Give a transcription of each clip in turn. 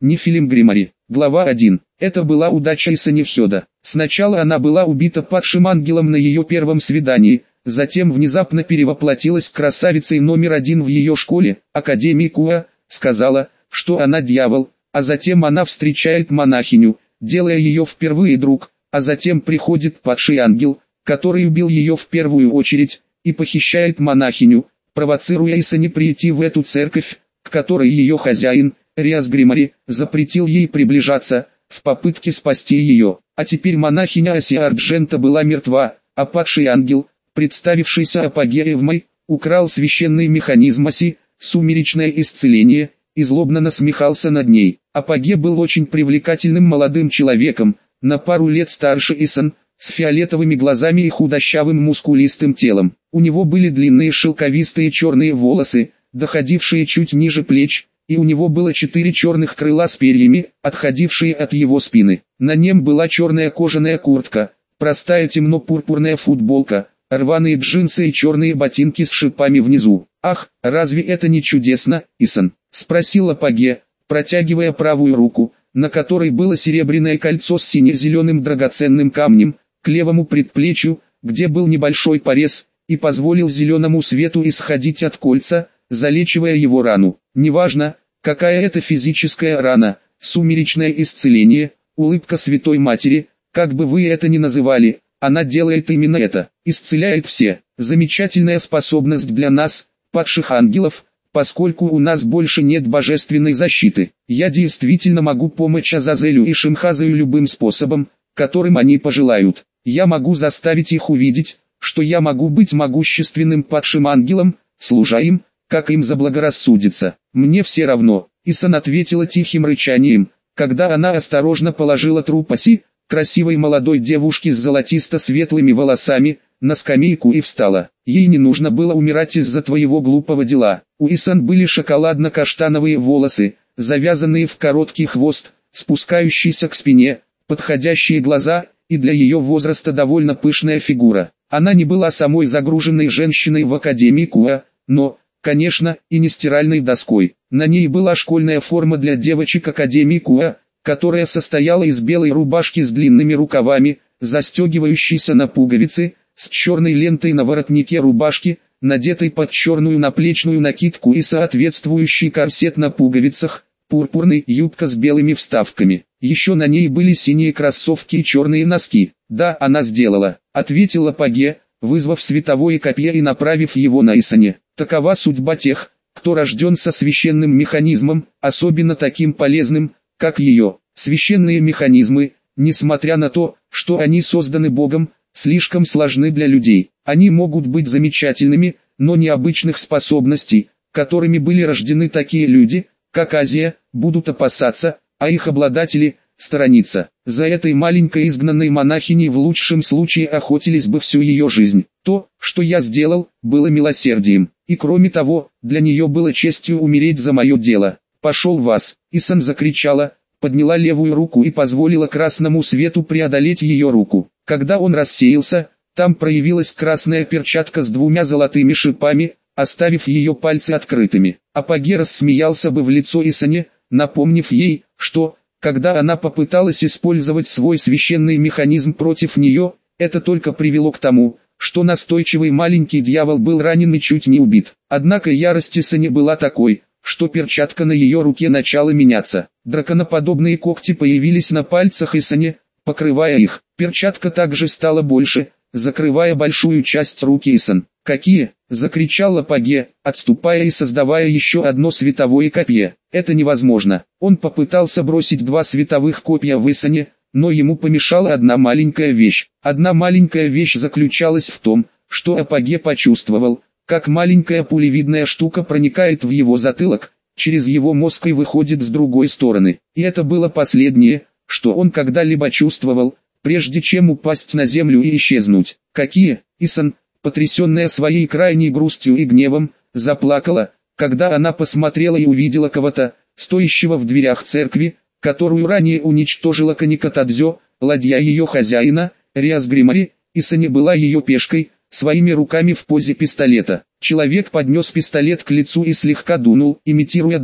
Нефилим Гримари. Глава 1. Это была удача Исани Хёда. Сначала она была убита падшим ангелом на ее первом свидании, затем внезапно перевоплотилась красавицей номер 1 в ее школе, Академии Куа, сказала, что она дьявол, а затем она встречает монахиню, делая ее впервые друг, а затем приходит падший ангел, который убил ее в первую очередь, и похищает монахиню, провоцируя Исани прийти в эту церковь, к которой ее хозяин, Риас Гримари, запретил ей приближаться, в попытке спасти ее. А теперь монахиня Асия Арджента была мертва, а падший ангел, представившийся Апогеевмой, украл священный механизм Аси, сумеречное исцеление, и злобно насмехался над ней. Апоге был очень привлекательным молодым человеком, на пару лет старше Исан, с фиолетовыми глазами и худощавым мускулистым телом. У него были длинные шелковистые черные волосы, доходившие чуть ниже плеч, и у него было 4 черных крыла с перьями, отходившие от его спины. На нем была черная кожаная куртка, простая темно-пурпурная футболка, рваные джинсы и черные ботинки с шипами внизу. «Ах, разве это не чудесно, Исан?» — спросил Апоге, протягивая правую руку, на которой было серебряное кольцо с сине-зеленым драгоценным камнем, к левому предплечью, где был небольшой порез, и позволил зеленому свету исходить от кольца, залечивая его рану. Неважно, какая это физическая рана, сумеречное исцеление, улыбка Святой Матери, как бы вы это ни называли, она делает именно это, исцеляет все. Замечательная способность для нас, падших ангелов, поскольку у нас больше нет божественной защиты. Я действительно могу помочь Азазелю и Шимхазаю любым способом, которым они пожелают. Я могу заставить их увидеть, что я могу быть могущественным падшим ангелом, служа им, как им заблагорассудится. Мне все равно. Исан ответила тихим рычанием, когда она осторожно положила труп Аси, красивой молодой девушки с золотисто-светлыми волосами, на скамейку и встала. Ей не нужно было умирать из-за твоего глупого дела. У Исан были шоколадно-каштановые волосы, завязанные в короткий хвост, спускающийся к спине, подходящие глаза, и для ее возраста довольно пышная фигура. Она не была самой загруженной женщиной в Академии Куа, но, конечно, и не стиральной доской. На ней была школьная форма для девочек Академии Куа, которая состояла из белой рубашки с длинными рукавами, застегивающейся на пуговицы, с черной лентой на воротнике рубашки, надетой под черную наплечную накидку и соответствующий корсет на пуговицах, пурпурная юбка с белыми вставками. Еще на ней были синие кроссовки и черные носки. «Да, она сделала», — ответил Апоге, вызвав световое копье и направив его на Исане. «Такова судьба тех, кто рожден со священным механизмом, особенно таким полезным, как ее. Священные механизмы, несмотря на то, что они созданы Богом, слишком сложны для людей. Они могут быть замечательными, но необычных способностей, которыми были рождены такие люди, как Азия, будут опасаться, а их обладатели – сторониться. За этой маленькой изгнанной монахиней в лучшем случае охотились бы всю ее жизнь. То, что я сделал, было милосердием. И кроме того, для нее было честью умереть за мое дело. «Пошел вас!» Исан закричала, подняла левую руку и позволила красному свету преодолеть ее руку. Когда он рассеялся, там проявилась красная перчатка с 2 золотыми шипами, оставив ее пальцы открытыми. Апоге рассмеялся бы в лицо Исане, напомнив ей, что, когда она попыталась использовать свой священный механизм против нее, это только привело к тому, что настойчивый маленький дьявол был ранен и чуть не убит. Однако ярость Исане была такой, что перчатка на ее руке начала меняться. Драконоподобные когти появились на пальцах Исане, покрывая их. Перчатка также стала больше, закрывая большую часть руки Исан. «Какие?» – закричал Апоге, отступая и создавая еще одно световое копье. «Это невозможно». Он попытался бросить 2 световых копья в Исане, но ему помешала одна маленькая вещь. Одна маленькая вещь заключалась в том, что Апоге почувствовал, как маленькая пулевидная штука проникает в его затылок, через его мозг и выходит с другой стороны. И это было последнее, что он когда-либо чувствовал, прежде чем упасть на землю и исчезнуть. «Какие?» Исан, потрясенная своей крайней грустью и гневом, заплакала, когда она посмотрела и увидела кого-то, стоящего в дверях церкви, которую ранее уничтожила Каника Тадзё, ладья ее хозяина, Риас Гримари. Исане была ее пешкой, своими руками в позе пистолета. Человек поднес пистолет к лицу и слегка дунул, имитируя дым,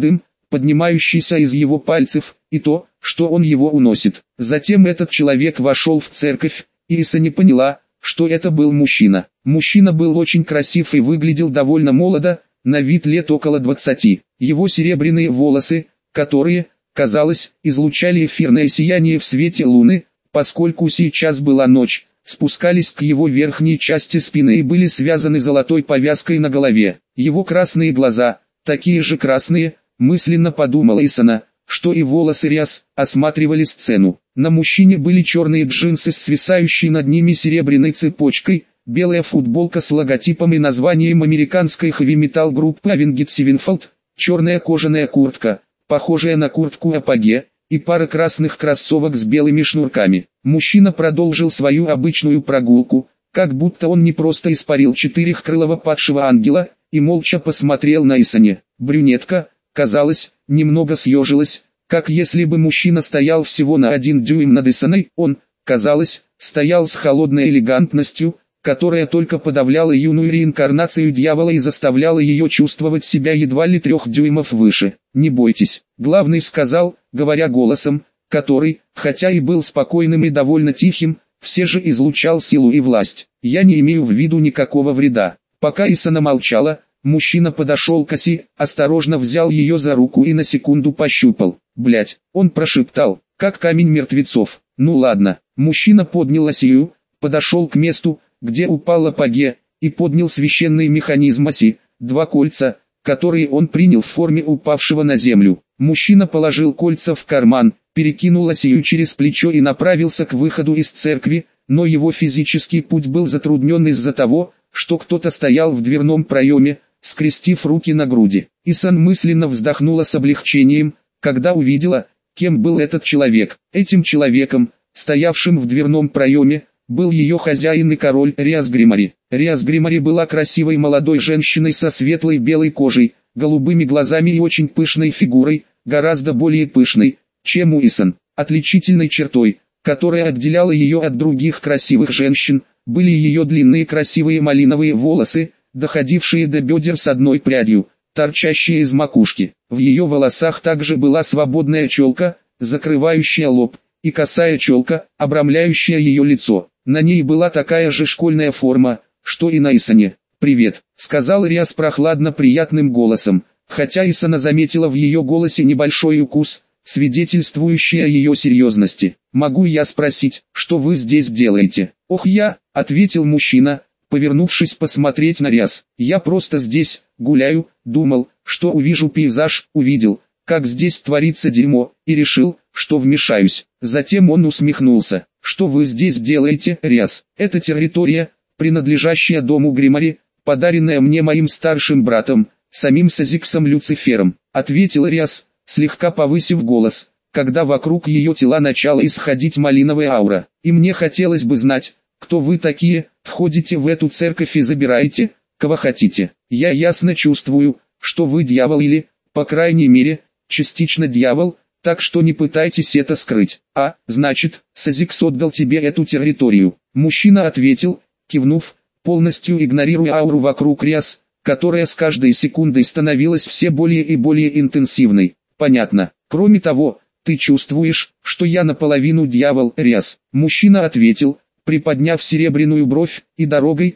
поднимающийся из его пальцев, и то, что он его уносит. Затем этот человек вошел в церковь, и Иса не поняла, что это был мужчина. Мужчина был очень красив и выглядел довольно молодо, на вид лет около 20. Его серебряные волосы, которые, казалось, излучали эфирное сияние в свете луны, поскольку сейчас была ночь, спускались к его верхней части спины и были связаны золотой повязкой на голове. Его красные глаза, такие же красные, мысленно подумала Исана, что и волосы Риас, осматривали сцену. На мужчине были черные джинсы с свисающей над ними серебряной цепочкой, белая футболка с логотипом и названием американской хэви-метал группы Avenged Sevenfold, черная кожаная куртка, похожая на куртку Апоге, и пара красных кроссовок с белыми шнурками. Мужчина продолжил свою обычную прогулку, как будто он не просто испарил четырехкрылого падшего ангела, и молча посмотрел на Исане. Брюнетка, казалось, немного съежилась, как если бы мужчина стоял всего на 1 дюйм над Исаной. Он, казалось, стоял с холодной элегантностью, которая только подавляла юную реинкарнацию дьявола и заставляла ее чувствовать себя едва ли 3 дюймов выше. «Не бойтесь», главный сказал, говоря голосом, который, хотя и был спокойным и довольно тихим, все же излучал силу и власть. «Я не имею в виду никакого вреда». Пока Исана молчала, мужчина подошел к Аси, осторожно взял ее за руку и на секунду пощупал. «Блядь», он прошептал, как камень мертвецов. «Ну ладно». Мужчина поднял Асию, подошел к месту, где упала Апоге, и поднял священный механизм Аси, 2 кольца, которые он принял в форме упавшего на землю. Мужчина положил кольца в карман, перекинул Асию через плечо и направился к выходу из церкви, но его физический путь был затруднен из-за того, что кто-то стоял в дверном проеме, скрестив руки на груди. Исан мысленно вздохнула с облегчением, когда увидела, кем был этот человек. Этим человеком, стоявшим в дверном проеме, был ее хозяин и король Риас Гримари. Риас Гримари была красивой молодой женщиной со светлой белой кожей, голубыми глазами и очень пышной фигурой, гораздо более пышной, чем у Исан. Отличительной чертой, которая отделяла ее от других красивых женщин, были ее длинные красивые малиновые волосы, доходившие до бедер с одной прядью, торчащие из макушки. В ее волосах также была свободная челка, закрывающая лоб, и косая челка, обрамляющая ее лицо. На ней была такая же школьная форма, что и на Исане. «Привет», — сказал Риас прохладно приятным голосом, хотя Исана заметила в ее голосе небольшой укус, свидетельствующий о ее серьезности. «Могу я спросить, что вы здесь делаете?» «Ох я», — ответил мужчина, повернувшись посмотреть на Риас. «Я просто здесь, гуляю, думал, что увижу пейзаж, увидел, как здесь творится дерьмо, и решил, что вмешаюсь». Затем он усмехнулся. «Что вы здесь делаете, Риас? Это территория, принадлежащая дому Гримари, подаренная мне моим старшим братом, самим Сазиксом Люцифером», ответил Риас, слегка повысив голос, когда вокруг ее тела начала исходить малиновая аура. «И мне хотелось бы знать, кто вы такие, входите в эту церковь и забираете, кого хотите. Я ясно чувствую, что вы дьявол или, по крайней мере, частично дьявол, так что не пытайтесь это скрыть. А, значит, Сазикс отдал тебе эту территорию». Мужчина ответил, кивнув, полностью игнорируя ауру вокруг Риас, которая с каждой секундой становилась все более и более интенсивной. «Понятно. Кроме того, ты чувствуешь, что я наполовину дьявол, Риас?» Мужчина ответил, приподняв серебряную бровь, «и дорогой,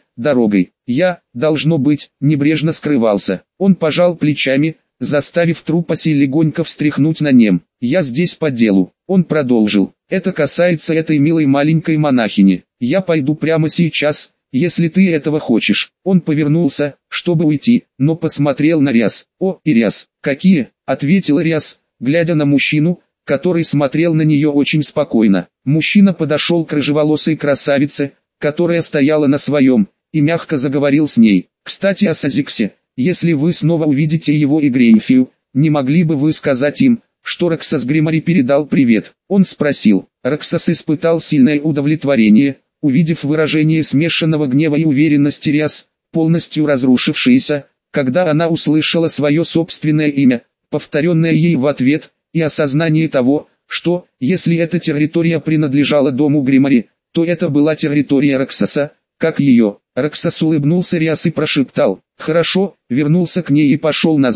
я, должно быть, небрежно скрывался». Он пожал плечами, заставив труп Аси легонько встряхнуть на нем. «Я здесь по делу». Он продолжил, «Это касается этой милой маленькой монахини. Я пойду прямо сейчас, если ты этого хочешь». Он повернулся, чтобы уйти, но посмотрел на Риас. «О, Риас, какие?» — ответил Риас, глядя на мужчину, который смотрел на нее очень спокойно. Мужчина подошел к рыжеволосой красавице, которая стояла на своем, и мягко заговорил с ней. «Кстати о Сазиксе, если вы снова увидите его и Грейнфию, не могли бы вы сказать им, что Роксас Гримари передал привет?» Он спросил. Роксас испытал сильное удовлетворение, увидев выражение смешанного гнева и уверенности Риас, полностью разрушившееся, когда она услышала свое собственное имя, повторенное ей в ответ, и осознание того, что, если эта территория принадлежала дому Гримари, то это была территория Роксаса, как ее. Роксас улыбнулся Риас и прошептал, «Хорошо», вернулся к ней и пошел назад,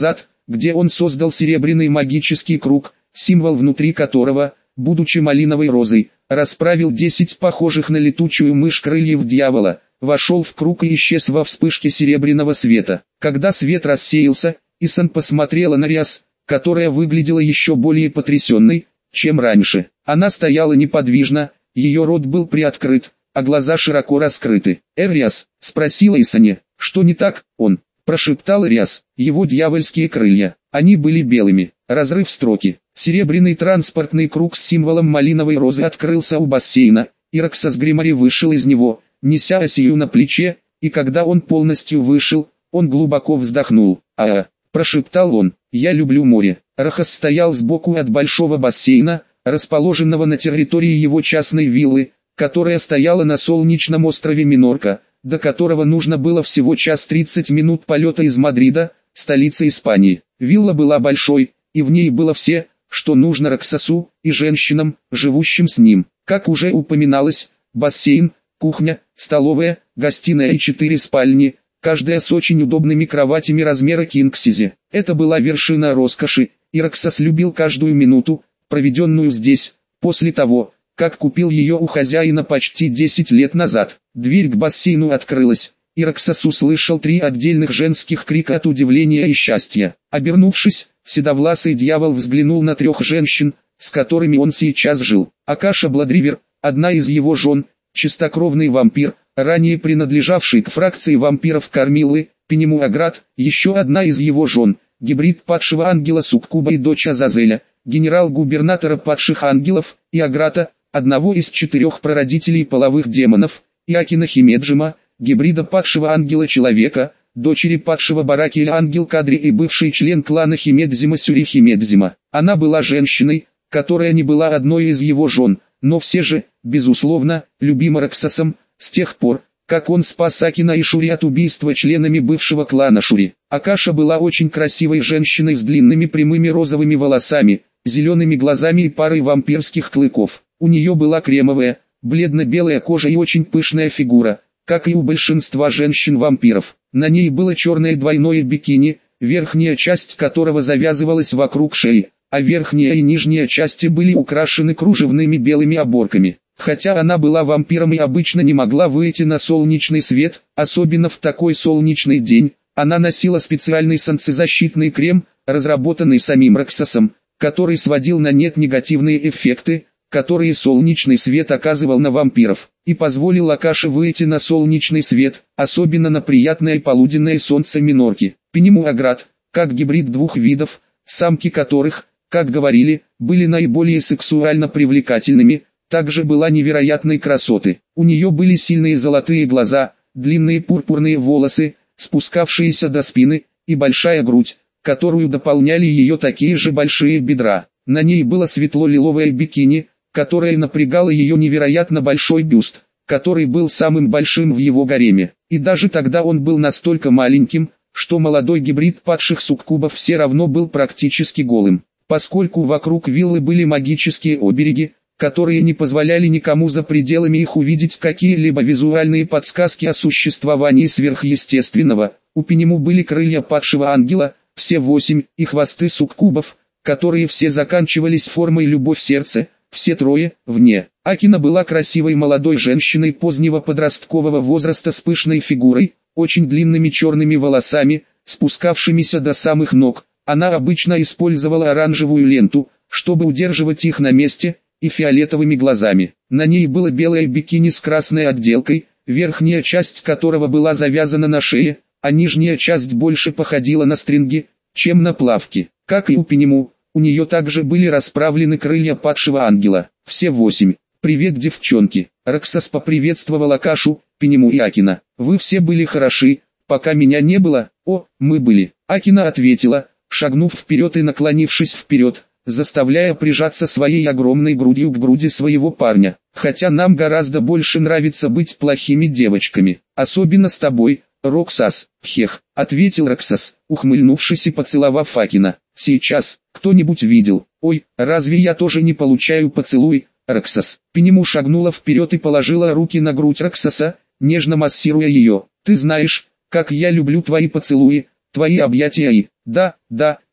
где он создал серебряный магический круг, символ внутри которого, будучи малиновой розой, расправил 10 похожих на летучую мышь крыльев дьявола, вошел в круг и исчез во вспышке серебряного света. Когда свет рассеялся, Исан посмотрела на Риас, которая выглядела еще более потрясенной, чем раньше. Она стояла неподвижно, ее рот был приоткрыт, а глаза широко раскрыты. «Риас?» — спросила Исане. «Что не так?» «Он», — прошептал Риас. Его дьявольские крылья. Они были белыми. Разрыв строки. Серебряный транспортный круг с символом малиновой розы открылся у бассейна, и Роксас Гримари вышел из него, неся Асию на плече, и когда он полностью вышел, он глубоко вздохнул. Прошептал он, «Я люблю море». Рахас стоял сбоку от большого бассейна, расположенного на территории его частной виллы, которая стояла на солнечном острове Минорка, до которого нужно было всего 1:30 минут полета из Мадрида, столицы Испании. Вилла была большой, и в ней было все, что нужно Роксасу и женщинам, живущим с ним. Как уже упоминалось, бассейн, кухня, столовая, гостиная и 4 спальни, каждая с очень удобными кроватями размера кинг-сайз. Это была вершина роскоши, и Роксас любил каждую минуту, проведенную здесь, после того, как купил ее у хозяина почти 10 лет назад. Дверь к бассейну открылась, и Роксас услышал 3 отдельных женских крика от удивления и счастья. Обернувшись, седовласый дьявол взглянул на 3 женщин, с которыми он сейчас жил. Акаша Бладривер, одна из его жен, чистокровный вампир, ранее принадлежавший к фракции вампиров Кармиллы, Пенему Аград, еще одна из его жен, гибрид падшего ангела Суккуба и дочь Азазеля, генерал-губернатора падших ангелов, и Аграта, одного из 4 прародителей половых демонов, и Акина Химеджима, гибрида падшего ангела-человека, дочери падшего Баракеля Ангел Кадри и бывший член клана Химедзима Сюри Химедзима. Она была женщиной, которая не была одной из его жен, но все же, безусловно, любима Роксасом, с тех пор, как он спас Акина и Шури от убийства членами бывшего клана Шури. Акаша была очень красивой женщиной с длинными прямыми розовыми волосами, зелеными глазами и парой вампирских клыков. У нее была кремовая, бледно-белая кожа и очень пышная фигура, как и у большинства женщин-вампиров. На ней было черное двойное бикини, верхняя часть которого завязывалась вокруг шеи, а верхняя и нижняя части были украшены кружевными белыми оборками. Хотя она была вампиром и обычно не могла выйти на солнечный свет, особенно в такой солнечный день, она носила специальный солнцезащитный крем, разработанный самим Роксасом, который сводил на нет негативные эффекты, которые солнечный свет оказывал на вампиров, и позволил Акаше выйти на солнечный свет, особенно на приятное полуденное солнце Минорки. Пенему Аград, как гибрид 2 видов, самки которых, как говорили, были наиболее сексуально привлекательными, также была невероятной красоты. У нее были сильные золотые глаза, длинные пурпурные волосы, спускавшиеся до спины, и большая грудь, которую дополняли ее такие же большие бедра. На ней было светло-лиловое бикини, которое напрягало ее невероятно большой бюст, который был самым большим в его гареме. И даже тогда он был настолько маленьким, что молодой гибрид падших суккубов все равно был практически голым. Поскольку вокруг виллы были магические обереги, которые не позволяли никому за пределами их увидеть какие-либо визуальные подсказки о существовании сверхъестественного, у Пенему были крылья падшего ангела, все 8, и хвосты суккубов, которые все заканчивались формой любовь сердца, все 3, вне. Акина была красивой молодой женщиной позднего подросткового возраста с пышной фигурой, очень длинными черными волосами, спускавшимися до самых ног. Она обычно использовала оранжевую ленту, чтобы удерживать их на месте, и фиолетовыми глазами. На ней было белое бикини с красной отделкой, верхняя часть которого была завязана на шее, а нижняя часть больше походила на стринги, чем на плавки. Как и у Пенему, у нее также были расправлены крылья падшего ангела. Все 8. «Привет, девчонки!» Роксас поприветствовал Акашу, Пенему и Акина. «Вы все были хороши, пока меня не было?» «О, мы были!» Акина ответила, шагнув вперед и наклонившись вперед, заставляя прижаться своей огромной грудью к груди своего парня. «Хотя нам гораздо больше нравится быть плохими девочками, особенно с тобой, Роксас». «Хех», — ответил Роксас, ухмыльнувшись и поцеловав Акина. «Сейчас, кто-нибудь видел? Ой, разве я тоже не получаю поцелуй?» Роксас. Пенему шагнула вперед и положила руки на грудь Роксаса, нежно массируя ее. «Ты знаешь, как я люблю твои поцелуи, твои объятия и...» «Да,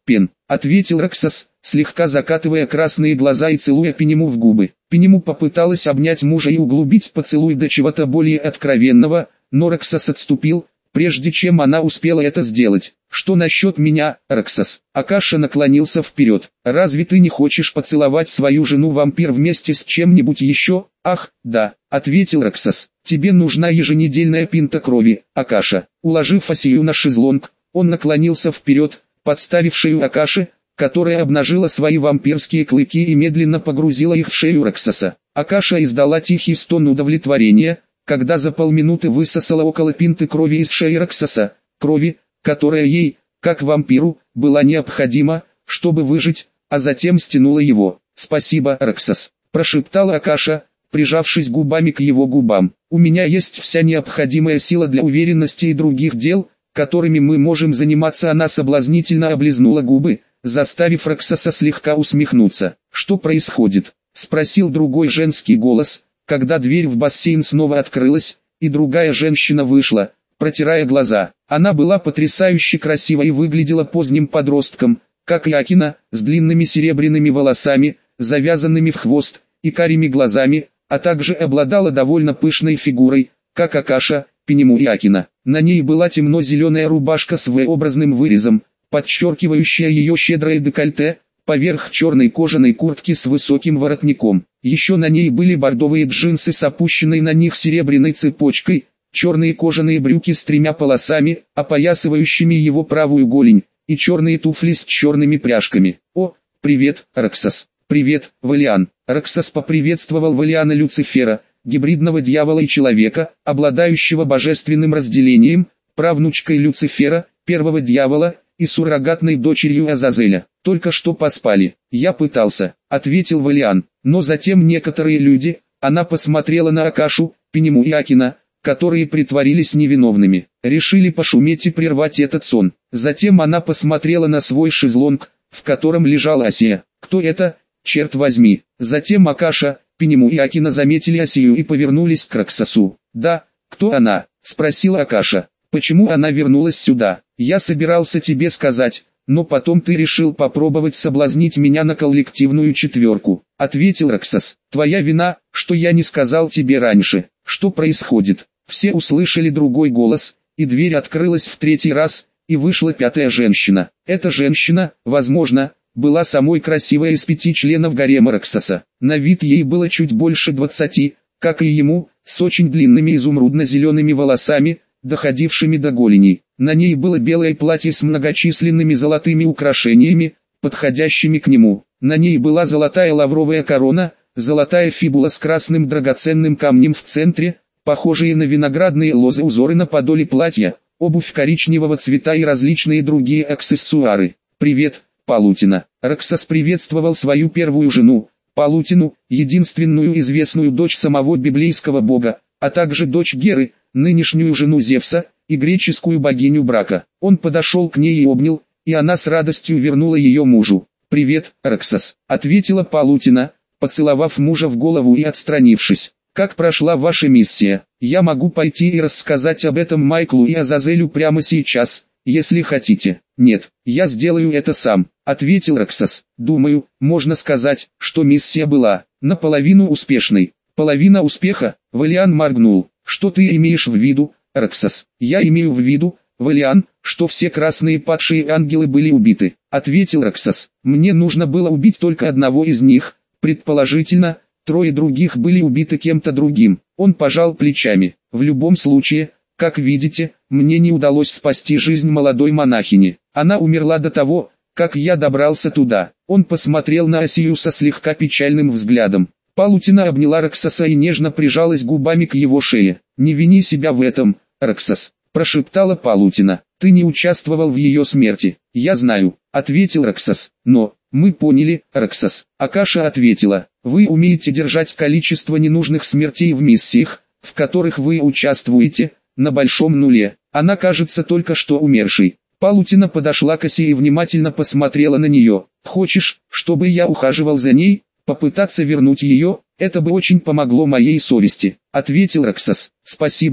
Пен, ответил Роксос, слегка закатывая красные глаза и целуя Пенему в губы. Пенему попыталась обнять мужа и углубить поцелуй до чего-то более откровенного, но Роксос отступил, прежде чем она успела это сделать. «Что насчет меня, Роксос?» Акаша наклонился вперед. «Разве ты не хочешь поцеловать свою жену-вампир вместе с чем-нибудь еще?» «Ах, да», — ответил Роксос. «Тебе нужна еженедельная пинта крови, Акаша». Уложив Асию на шезлонг, он наклонился вперед, подставив шею Акаши, которая обнажила свои вампирские клыки и медленно погрузила их в шею Роксоса. Акаша издала тихий стон удовлетворения, когда за полминуты высосала около пинты крови из шеи Роксоса, крови, которая ей, как вампиру, была необходима, чтобы выжить, а затем стянула его. «Спасибо, Роксос», – прошептала Акаша, прижавшись губами к его губам. «У меня есть вся необходимая сила для уверенности и других дел, которыми мы можем заниматься». Она соблазнительно облизнула губы, заставив Роксоса слегка усмехнуться. «Что происходит?» – спросил другой женский голос, когда дверь в бассейн снова открылась, и другая женщина вышла, протирая глаза. Она была потрясающе красива и выглядела поздним подростком, как и Акина, с длинными серебряными волосами, завязанными в хвост, и карими глазами, а также обладала довольно пышной фигурой, как Акаша, Пенему и Акина. На ней была темно-зеленая рубашка с V-образным вырезом, подчеркивающая ее щедрое декольте, поверх черной кожаной куртки с высоким воротником. Еще на ней были бордовые джинсы с опущенной на них серебряной цепочкой, черные кожаные брюки с 3 полосами, опоясывающими его правую голень, и черные туфли с черными пряжками. «О, привет, Роксос!» «Привет, Валиан!» Роксос поприветствовал Валиана Люцифера, гибридного дьявола и человека, обладающего божественным разделением, правнучкой Люцифера, первого дьявола, и суррогатной дочерью Азазеля. «Только что поспали». «Я пытался», — ответил Валиан, но затем некоторые люди, она посмотрела на Акашу, Пенему и Акина, которые притворились невиновными, решили пошуметь и прервать этот сон. Затем она посмотрела на свой шезлонг, в котором лежала Асия. «Кто это, черт возьми?» Затем Акаша, Пенему и Акина заметили Асию и повернулись к Роксосу. «Да, кто она?» — спросила Акаша. «Почему она вернулась сюда? Я собирался тебе сказать, но потом ты решил попробовать соблазнить меня на коллективную четверку», — ответил Роксос. «Твоя вина, что я не сказал тебе раньше. Что происходит?» Все услышали другой голос, и дверь открылась в 3-й раз, и вышла 5-я женщина. Эта женщина, возможно, была самой красивой из 5 членов гарема Роксоса. На вид ей было чуть больше 20, как и ему, с очень длинными изумрудно-зелеными волосами, доходившими до голеней. На ней было белое платье с многочисленными золотыми украшениями, подходящими к нему. На ней была золотая лавровая корона, золотая фибула с красным драгоценным камнем в центре, похожие на виноградные лозы узоры на подоле платья, обувь коричневого цвета и различные другие аксессуары. «Привет, Палутина». Роксос приветствовал свою первую жену, Палутину, единственную известную дочь самого библейского бога, а также дочь Геры, нынешнюю жену Зевса, и греческую богиню брака. Он подошел к ней и обнял, и она с радостью вернула ее мужу. «Привет, Роксос», — ответила Палутина, поцеловав мужа в голову и отстранившись. «Как прошла ваша миссия? Я могу пойти и рассказать об этом Майклу и Азазелю прямо сейчас, если хотите». «Нет, я сделаю это сам», — ответил Роксос. «Думаю, можно сказать, что миссия была наполовину успешной». «Половина успеха?» — Валиан моргнул. «Что ты имеешь в виду, Роксос?» «Я имею в виду, Валиан, что все красные падшие ангелы были убиты», — ответил Роксос. «Мне нужно было убить только одного из них, предположительно, 3 других были убиты кем-то другим». Он пожал плечами. «В любом случае, как видите, мне не удалось спасти жизнь молодой монахини. Она умерла до того, как я добрался туда». Он посмотрел на Асию со слегка печальным взглядом. Палутина обняла Роксоса и нежно прижалась губами к его шее. «Не вини себя в этом, Роксос», — прошептала Палутина. «Ты не участвовал в ее смерти». «Я знаю», — ответил Роксос. «Но, мы поняли, Роксос». Акаша ответила. «Вы умеете держать количество ненужных смертей в миссиях, в которых вы участвуете, на большом нуле. Она кажется только что умершей». Палутина подошла к Асе и внимательно посмотрела на нее. «Хочешь, чтобы я ухаживал за ней? Попытаться вернуть ее, это бы очень помогло моей совести», — ответил Роксос. «Спасибо,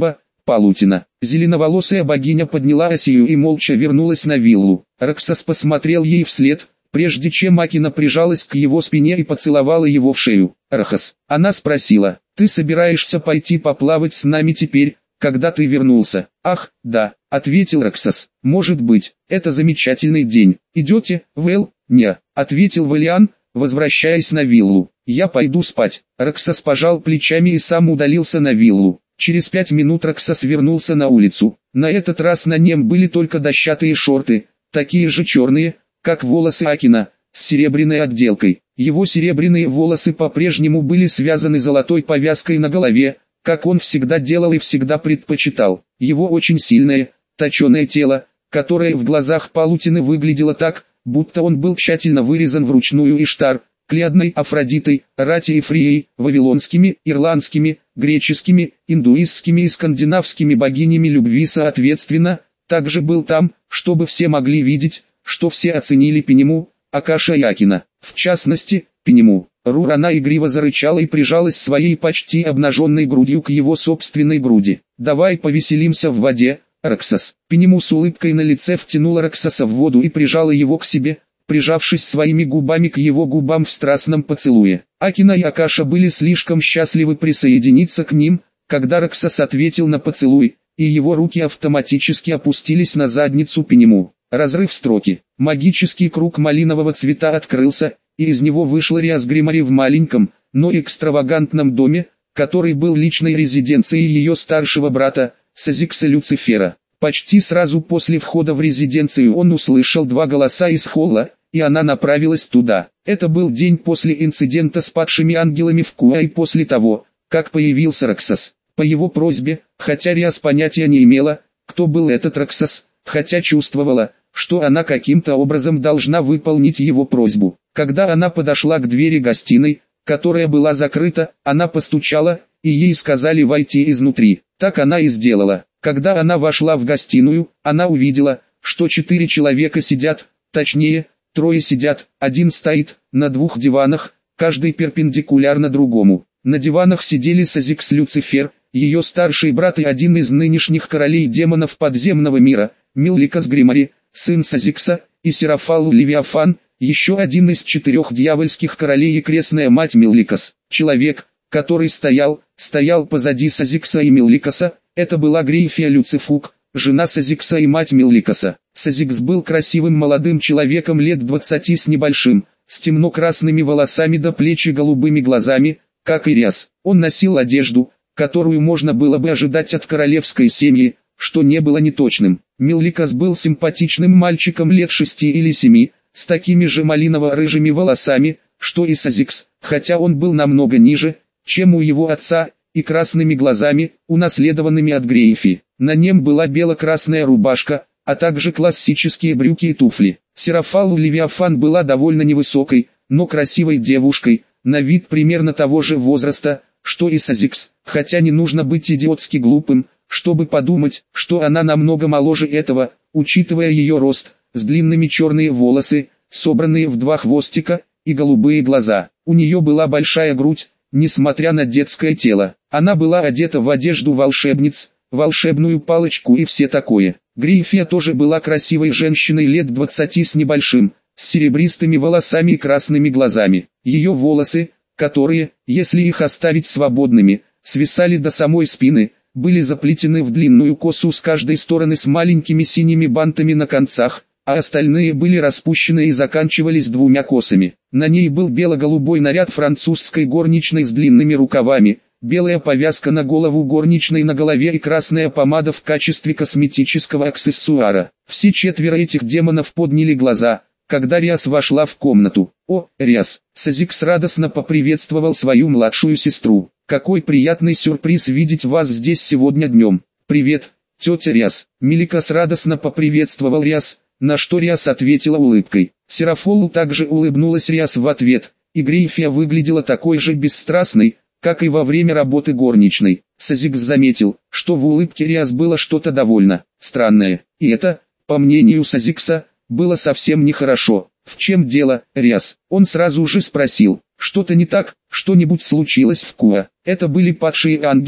Палутина. Зеленоволосая богиня подняла Асию и молча вернулась на виллу. Раксас посмотрел ей вслед, прежде чем Акина прижалась к его спине и поцеловала его в шею. «Рахас», она спросила, «ты собираешься пойти поплавать с нами теперь, когда ты вернулся?» «Ах, да», ответил Раксас, «может быть, это замечательный день. Идете, Вэл?» «Не», ответил Валиан, возвращаясь на виллу. «Я пойду спать». Раксас пожал плечами и сам удалился на виллу. Через 5 минут Раксас вернулся на улицу. На этот раз на нем были только дощатые шорты, такие же черные, как волосы Акина, с серебряной отделкой. Его серебряные волосы по-прежнему были связаны золотой повязкой на голове, как он всегда делал и всегда предпочитал. Его очень сильное, точеное тело, которое в глазах Палутины выглядело так, будто он был тщательно вырезан вручную Иштар, Клеодной, Афродитой, Рати и Фрией, вавилонскими, ирландскими, греческими, индуистскими и скандинавскими богинями любви соответственно, также был там, чтобы все могли видеть, что все оценили Пенему, Акаша и Акина. В частности, Пенему. Рурана игриво зарычала и прижалась своей почти обнаженной грудью к его собственной груди. «Давай повеселимся в воде, Раксас». Пенему с улыбкой на лице втянула Раксаса в воду и прижала его к себе, прижавшись своими губами к его губам в страстном поцелуе. Акина и Акаша были слишком счастливы присоединиться к ним, когда Раксас ответил на поцелуй, и его руки автоматически опустились на задницу Пенему. Разрыв строки. Магический круг малинового цвета открылся, и из него вышла Риас Гримари в маленьком, но экстравагантном доме, который был личной резиденцией ее старшего брата, Сазикса Люцифера. Почти сразу после входа в резиденцию он услышал 2 голоса из холла, и она направилась туда. Это был день после инцидента с падшими ангелами в Куа и после того, как появился Раксас. По его просьбе, хотя Риас понятия не имела, кто был этот Раксас, хотя чувствовала, что она каким-то образом должна выполнить его просьбу. Когда она подошла к двери гостиной, которая была закрыта, она постучала, и ей сказали войти изнутри. Так она и сделала. Когда она вошла в гостиную, она увидела, что 4 человека сидят, точнее, 3 сидят, 1 стоит, на 2 диванах, каждый перпендикулярно другому. На диванах сидели Сазикс Люцифер, ее старший брат и один из нынешних королей демонов подземного мира, Милликас Гримари, сын Сазикса, и Серафал Левиафан, еще один из 4 дьявольских королей и крестная мать Милликас. Человек, который стоял позади Сазикса и Милликаса, это была Грейфия Люцифук, жена Сазикса и мать Милликаса. Сазикс был красивым молодым человеком лет 20 с небольшим, с темно-красными волосами до плеч и голубыми глазами, как и Риас. Он носил одежду, которую можно было бы ожидать от королевской семьи, что не было неточным. Милликас был симпатичным мальчиком лет 6 или 7, с такими же малиново-рыжими волосами, что и Сазикс, хотя он был намного ниже, чем у его отца, и красными глазами, унаследованными от Грейфи. На нем была бело-красная рубашка, а также классические брюки и туфли. Серафалу Левиафан была довольно невысокой, но красивой девушкой, на вид примерно того же возраста, что и Сазикс, хотя не нужно быть идиотски глупым, чтобы подумать, что она намного моложе этого, учитывая ее рост, с длинными черные волосы, собранные в 2 хвостика, и голубые глаза. У нее была большая грудь, несмотря на детское тело. Она была одета в одежду волшебниц, волшебную палочку и все такое. Грейфия тоже была красивой женщиной лет 20 с небольшим, с серебристыми волосами и красными глазами. Ее волосы, которые, если их оставить свободными, свисали до самой спины, были заплетены в длинную косу с каждой стороны с маленькими синими бантами на концах, а остальные были распущены и заканчивались 2 косами. На ней был бело-голубой наряд французской горничной с длинными рукавами, белая повязка на голову горничной на голове и красная помада в качестве косметического аксессуара. Все 4 этих демонов подняли глаза, когда Риас вошла в комнату. «О, Риас!» Сазикс радостно поприветствовал свою младшую сестру. «Какой приятный сюрприз видеть вас здесь сегодня днем!» «Привет, тетя Риас!» Милликас радостно поприветствовал Риас, на что Риас ответила улыбкой. Серафолу также улыбнулась Риас в ответ, и Грейфия выглядела такой же бесстрастной, как и во время работы горничной. Сазикс заметил, что в улыбке Риас было что-то довольно странное, и это, по мнению Сазикса, было совсем нехорошо. «В чем дело, Риас?» Он сразу же спросил, «Что-то не так, что-нибудь случилось в Куа?» «Это были падшие ангелы»,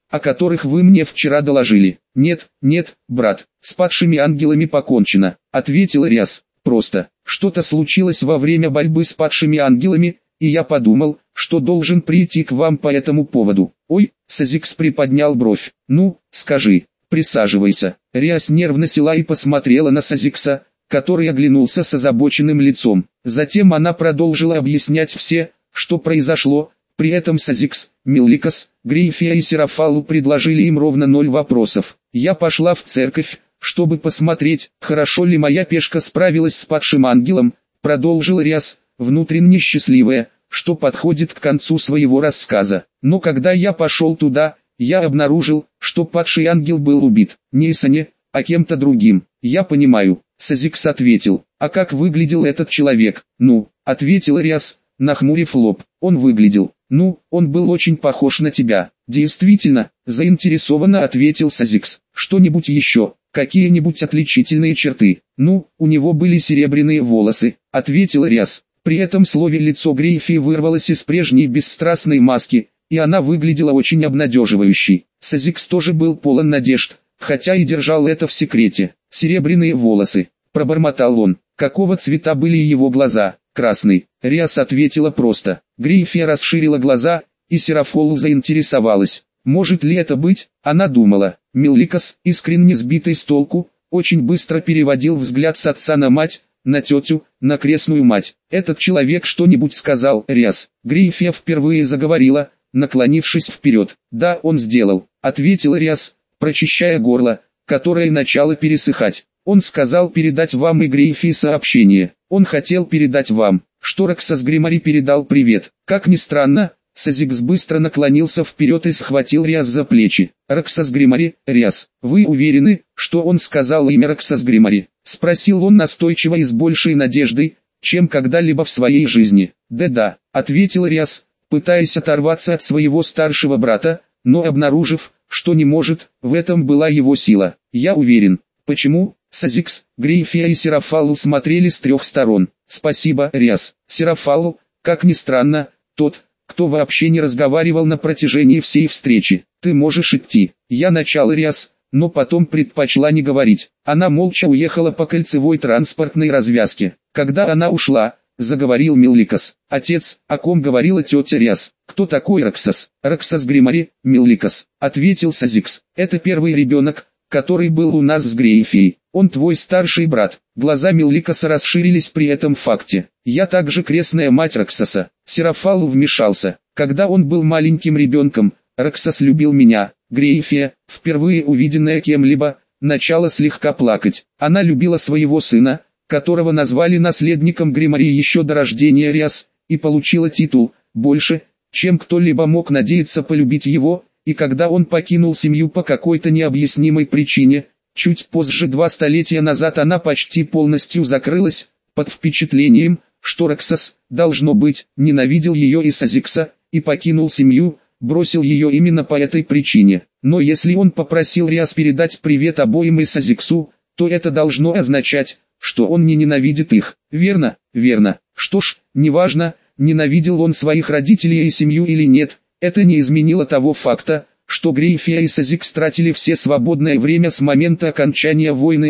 о которых вы мне вчера доложили. Нет, нет, брат, с падшими ангелами покончено, ответил Риас. Просто, что-то случилось во время борьбы с падшими ангелами, и я подумал, что должен прийти к вам по этому поводу. Ой, Сазикс приподнял бровь. Ну, скажи, присаживайся. Риас нервно села и посмотрела на Сазикса, который оглянулся с озабоченным лицом. Затем она продолжила объяснять все, что произошло. При этом Сазикс, Милликас, Грейфия и Серафалу предложили им ровно 0 вопросов. Я пошла в церковь, чтобы посмотреть, хорошо ли моя пешка справилась с падшим ангелом, продолжил Риас, внутренне счастливая, что подходит к концу своего рассказа. Но когда я пошел туда, я обнаружил, что падший ангел был убит, не Исане, а кем-то другим. Я понимаю, Сазикс ответил. А как выглядел этот человек? Ну, ответил Риас, нахмурив лоб. Он выглядел, он был очень похож на тебя. Действительно, заинтересованно ответил Сазикс. Что-нибудь еще, какие-нибудь отличительные черты? У него были серебряные волосы, ответил Риас. При этом слове лицо Грейфи вырвалось из прежней бесстрастной маски, и она выглядела очень обнадеживающей. Сазикс тоже был полон надежд, хотя и держал это в секрете. Серебряные волосы, пробормотал он. Какого цвета были его глаза? Красный. Риас ответила просто. Грейфия расширила глаза, и Серафолу заинтересовалась. Может ли это быть? Она думала. Милликас, искренне сбитый с толку, очень быстро переводил взгляд с отца на мать, на тетю, на крестную мать. Этот человек что-нибудь сказал, Риас. Грейфия впервые заговорила, наклонившись вперед. Да, он сделал, ответил Риас, прочищая горло, которое начало пересыхать. Он сказал передать вам и Грейфии сообщение. Он хотел передать вам, что Роксас Гримари передал привет. Как ни странно, Сазикс быстро наклонился вперед и схватил Риас за плечи. Роксас Гримари, Риас, вы уверены, что он сказал имя Роксас Гримари? Спросил он настойчиво и с большей надеждой, чем когда-либо в своей жизни. Да, ответил Риас, пытаясь оторваться от своего старшего брата, но обнаружив, что не может, в этом была его сила. Я уверен. Почему? Сазикс, Грейфия и Серафалу смотрели с 3 сторон. Спасибо, Риас. Серафалу, как ни странно, тот, кто вообще не разговаривал на протяжении всей встречи. Ты можешь идти. Я начал, Риас, но потом предпочла не говорить. Она молча уехала по кольцевой транспортной развязке. Когда она ушла, заговорил Милликас. Отец, о ком говорила тетя Риас? Кто такой Роксас? Роксас Гримари, Милликас, ответил Сазикс. Это первый ребенок, который был у нас с Грейфией. Он твой старший брат. Глаза Милликаса расширились при этом факте. Я также крестная мать Роксаса. Серафалу вмешался. Когда он был маленьким ребенком, Роксас любил меня. Грейфия, впервые увиденная кем-либо, начала слегка плакать. Она любила своего сына, которого назвали наследником Гримари еще до рождения Риас, и получила титул, больше, чем кто-либо мог надеяться полюбить его, и когда он покинул семью по какой-то необъяснимой причине, чуть позже 2 столетия назад она почти полностью закрылась, под впечатлением, что Роксас, должно быть, ненавидел ее и Сазикса, и покинул семью, бросил ее именно по этой причине. Но если он попросил Риас передать привет обоим и Сазиксу, то это должно означать, что он не ненавидит их. Верно, верно. Что ж, неважно, ненавидел он своих родителей и семью или нет, это не изменило того факта, что Грейфия и Сазикс тратили все свободное время с момента окончания войны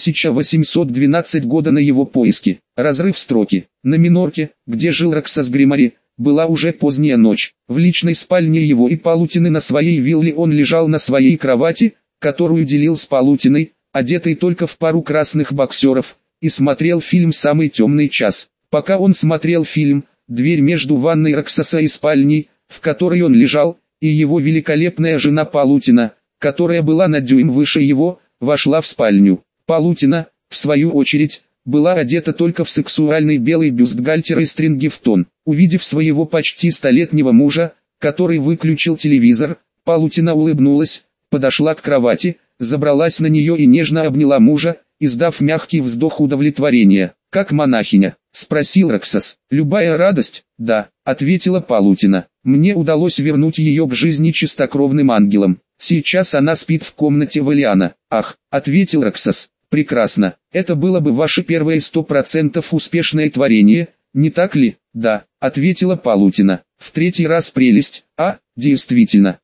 1812 года на его поиски. Разрыв строки. На Минорке, где жил Роксас Гримари, была уже поздняя ночь. В личной спальне его и Палутины на своей вилле он лежал на своей кровати, которую делил с Палутиной, одетый только в пару красных боксеров, и смотрел фильм «Самый темный час». Пока он смотрел фильм, дверь между ванной Роксаса и спальней, в которой он лежал, и его великолепная жена Палутина, которая была на дюйм выше его, вошла в спальню. Палутина, в свою очередь, была одета только в сексуальный белый бюстгальтер и стринги в тон. Увидев своего почти 100-летнего мужа, который выключил телевизор, Палутина улыбнулась, подошла к кровати, забралась на нее и нежно обняла мужа, издав мягкий вздох удовлетворения. «Как монахиня?» — спросил Роксас. «Любая радость?» «Да», — ответила Палутина. «Мне удалось вернуть ее к жизни чистокровным ангелом. Сейчас она спит в комнате Валиана». «Ах», — ответил Роксас. «Прекрасно. Это было бы ваше первое 100% успешное творение, не так ли?» «Да», — ответила Палутина. «В 3-й раз прелесть, действительно.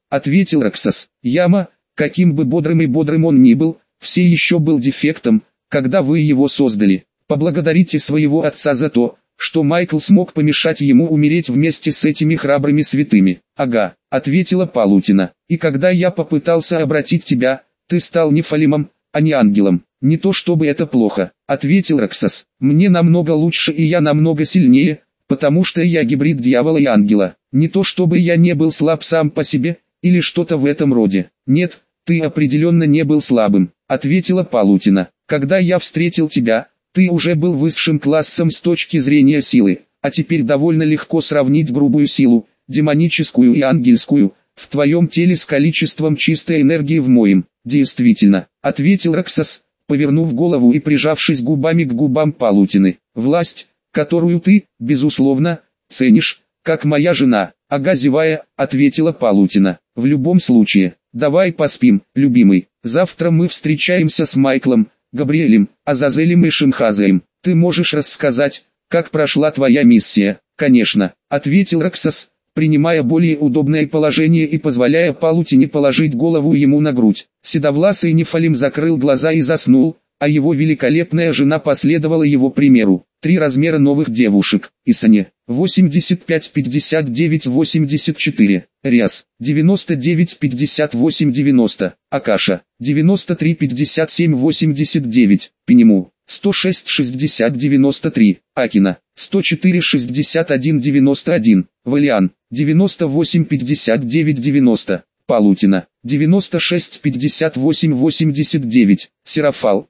ответил Роксос. Яма, каким бы бодрым он ни был, все еще был дефектом, когда вы его создали. Поблагодарите своего отца за то, что Майкл смог помешать ему умереть вместе с этими храбрыми святыми. Ага, ответила Палутина. И когда я попытался обратить тебя, ты стал нефалимом, а не ангелом. Не то чтобы это плохо, ответил Роксос. Мне намного лучше и я намного сильнее, потому что я гибрид дьявола и ангела. Не то чтобы я не был слаб сам по себе, или что-то в этом роде. Нет, ты определенно не был слабым, ответила Палутина. Когда я встретил тебя, ты уже был высшим классом с точки зрения силы, а теперь довольно легко сравнить грубую силу, демоническую и ангельскую, в твоем теле с количеством чистой энергии в моем. Действительно, ответил Роксос, повернув голову и прижавшись губами к губам Палутины. Власть, которую ты, безусловно, ценишь, как моя жена. Ага, зевая, ответила Палутина. В любом случае, давай поспим, любимый. Завтра мы встречаемся с Майклом, Габриэлем, Азазелем и Шимхазаем. Ты можешь рассказать, как прошла твоя миссия? Конечно, ответил Роксос, принимая более удобное положение и позволяя Палутине положить голову ему на грудь. Седовласый Нефалим закрыл глаза и заснул, а его великолепная жена последовала его примеру. 3 размера новых девушек. Исане, 85 59 84. Ряс, 99 58 90. Акаша, 93 57 89. Пенему, 106 60 93. Акина, 104 61 91. Валиан, 98 59 90. Палутина, 96 58 89. Серафал,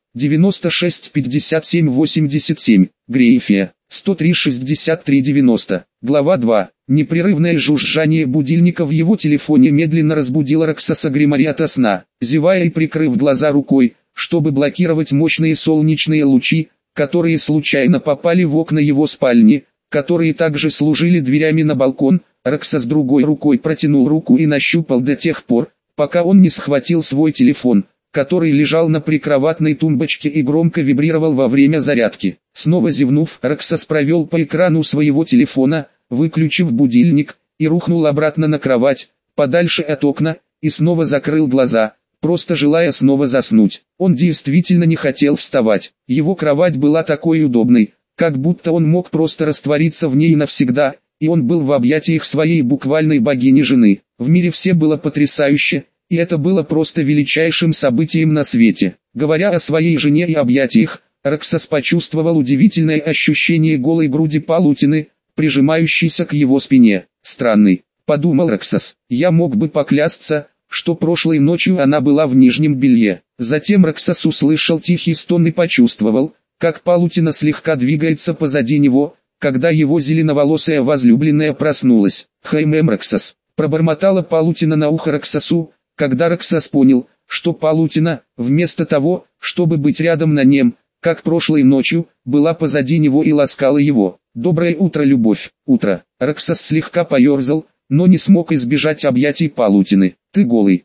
96 57 87. Грейфия, 103 63 90. Глава 2. Непрерывное жужжание будильника в его телефоне медленно разбудило Роксоса Гримари ото сна. Зевая и прикрыв глаза рукой, чтобы блокировать мощные солнечные лучи, которые случайно попали в окна его спальни, которые также служили дверями на балкон, Роксос другой рукой протянул руку и нащупал до тех пор, пока он не схватил свой телефон, который лежал на прикроватной тумбочке и громко вибрировал во время зарядки. Снова зевнув, Роксос провел по экрану своего телефона, выключив будильник, и рухнул обратно на кровать, подальше от окна, и снова закрыл глаза, просто желая снова заснуть. Он действительно не хотел вставать. Его кровать была такой удобной, как будто он мог просто раствориться в ней навсегда, и он был в объятиях своей буквальной богини-жены. В мире все было потрясающе, и это было просто величайшим событием на свете. Говоря о своей жене и объятиях, Роксос почувствовал удивительное ощущение голой груди Палутины, прижимающейся к его спине. Странный, подумал Роксос, я мог бы поклясться, что прошлой ночью она была в нижнем белье. Затем Роксос услышал тихий стон и почувствовал, как Палутина слегка двигается позади него, когда его зеленоволосая возлюбленная проснулась. «Хайм, Роксос», пробормотала Палутина на ухо Роксосу, когда Роксос понял, что Палутина, вместо того, чтобы быть рядом на нем, как прошлой ночью, была позади него и ласкала его. «Доброе утро, любовь». «Утро». Роксос слегка поерзал, но не смог избежать объятий Палутины. «Ты голый».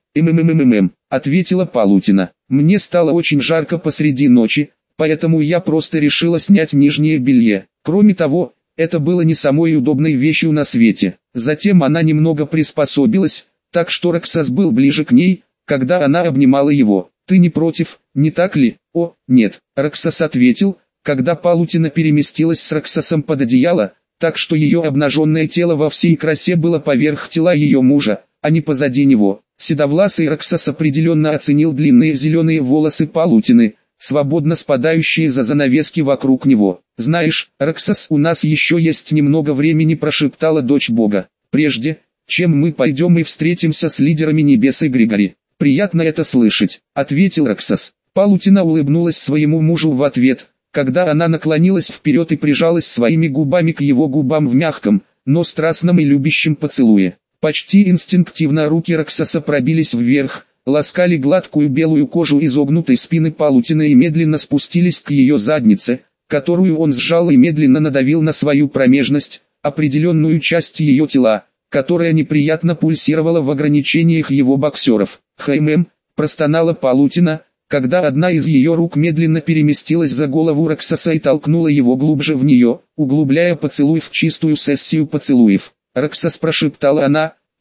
Ответила Палутина. «Мне стало очень жарко посреди ночи, поэтому я просто решила снять нижнее белье. Кроме того, это было не самой удобной вещью на свете». Затем она немного приспособилась, так что Роксос был ближе к ней, когда она обнимала его. «Ты не против, не так ли?» «О, нет», Роксос ответил, когда Палутина переместилась с Роксосом под одеяло, так что ее обнаженное тело во всей красе было поверх тела ее мужа, а не позади него. Седовласый Роксос определенно оценил длинные зеленые волосы Палутины, свободно спадающие за занавески вокруг него. «Знаешь, Роксос, у нас еще есть немного времени», прошептала дочь Бога. «Прежде, чем мы пойдем и встретимся с лидерами небес и Григори». «Приятно это слышать», ответил Роксос. Палутина улыбнулась своему мужу в ответ, когда она наклонилась вперед и прижалась своими губами к его губам в мягком, но страстном и любящем поцелуе. Почти инстинктивно руки Роксоса пробились вверх, ласкали гладкую белую кожу изогнутой спины Палутины и медленно спустились к ее заднице, которую он сжал и медленно надавил на свою промежность, определенную часть ее тела, которая неприятно пульсировала в ограничениях его боксеров. «Хайм», простонала Палутина, когда одна из ее рук медленно переместилась за голову Роксоса и толкнула его глубже в нее, углубляя поцелуй в чистую сессию поцелуев. «Роксос», прошептала она,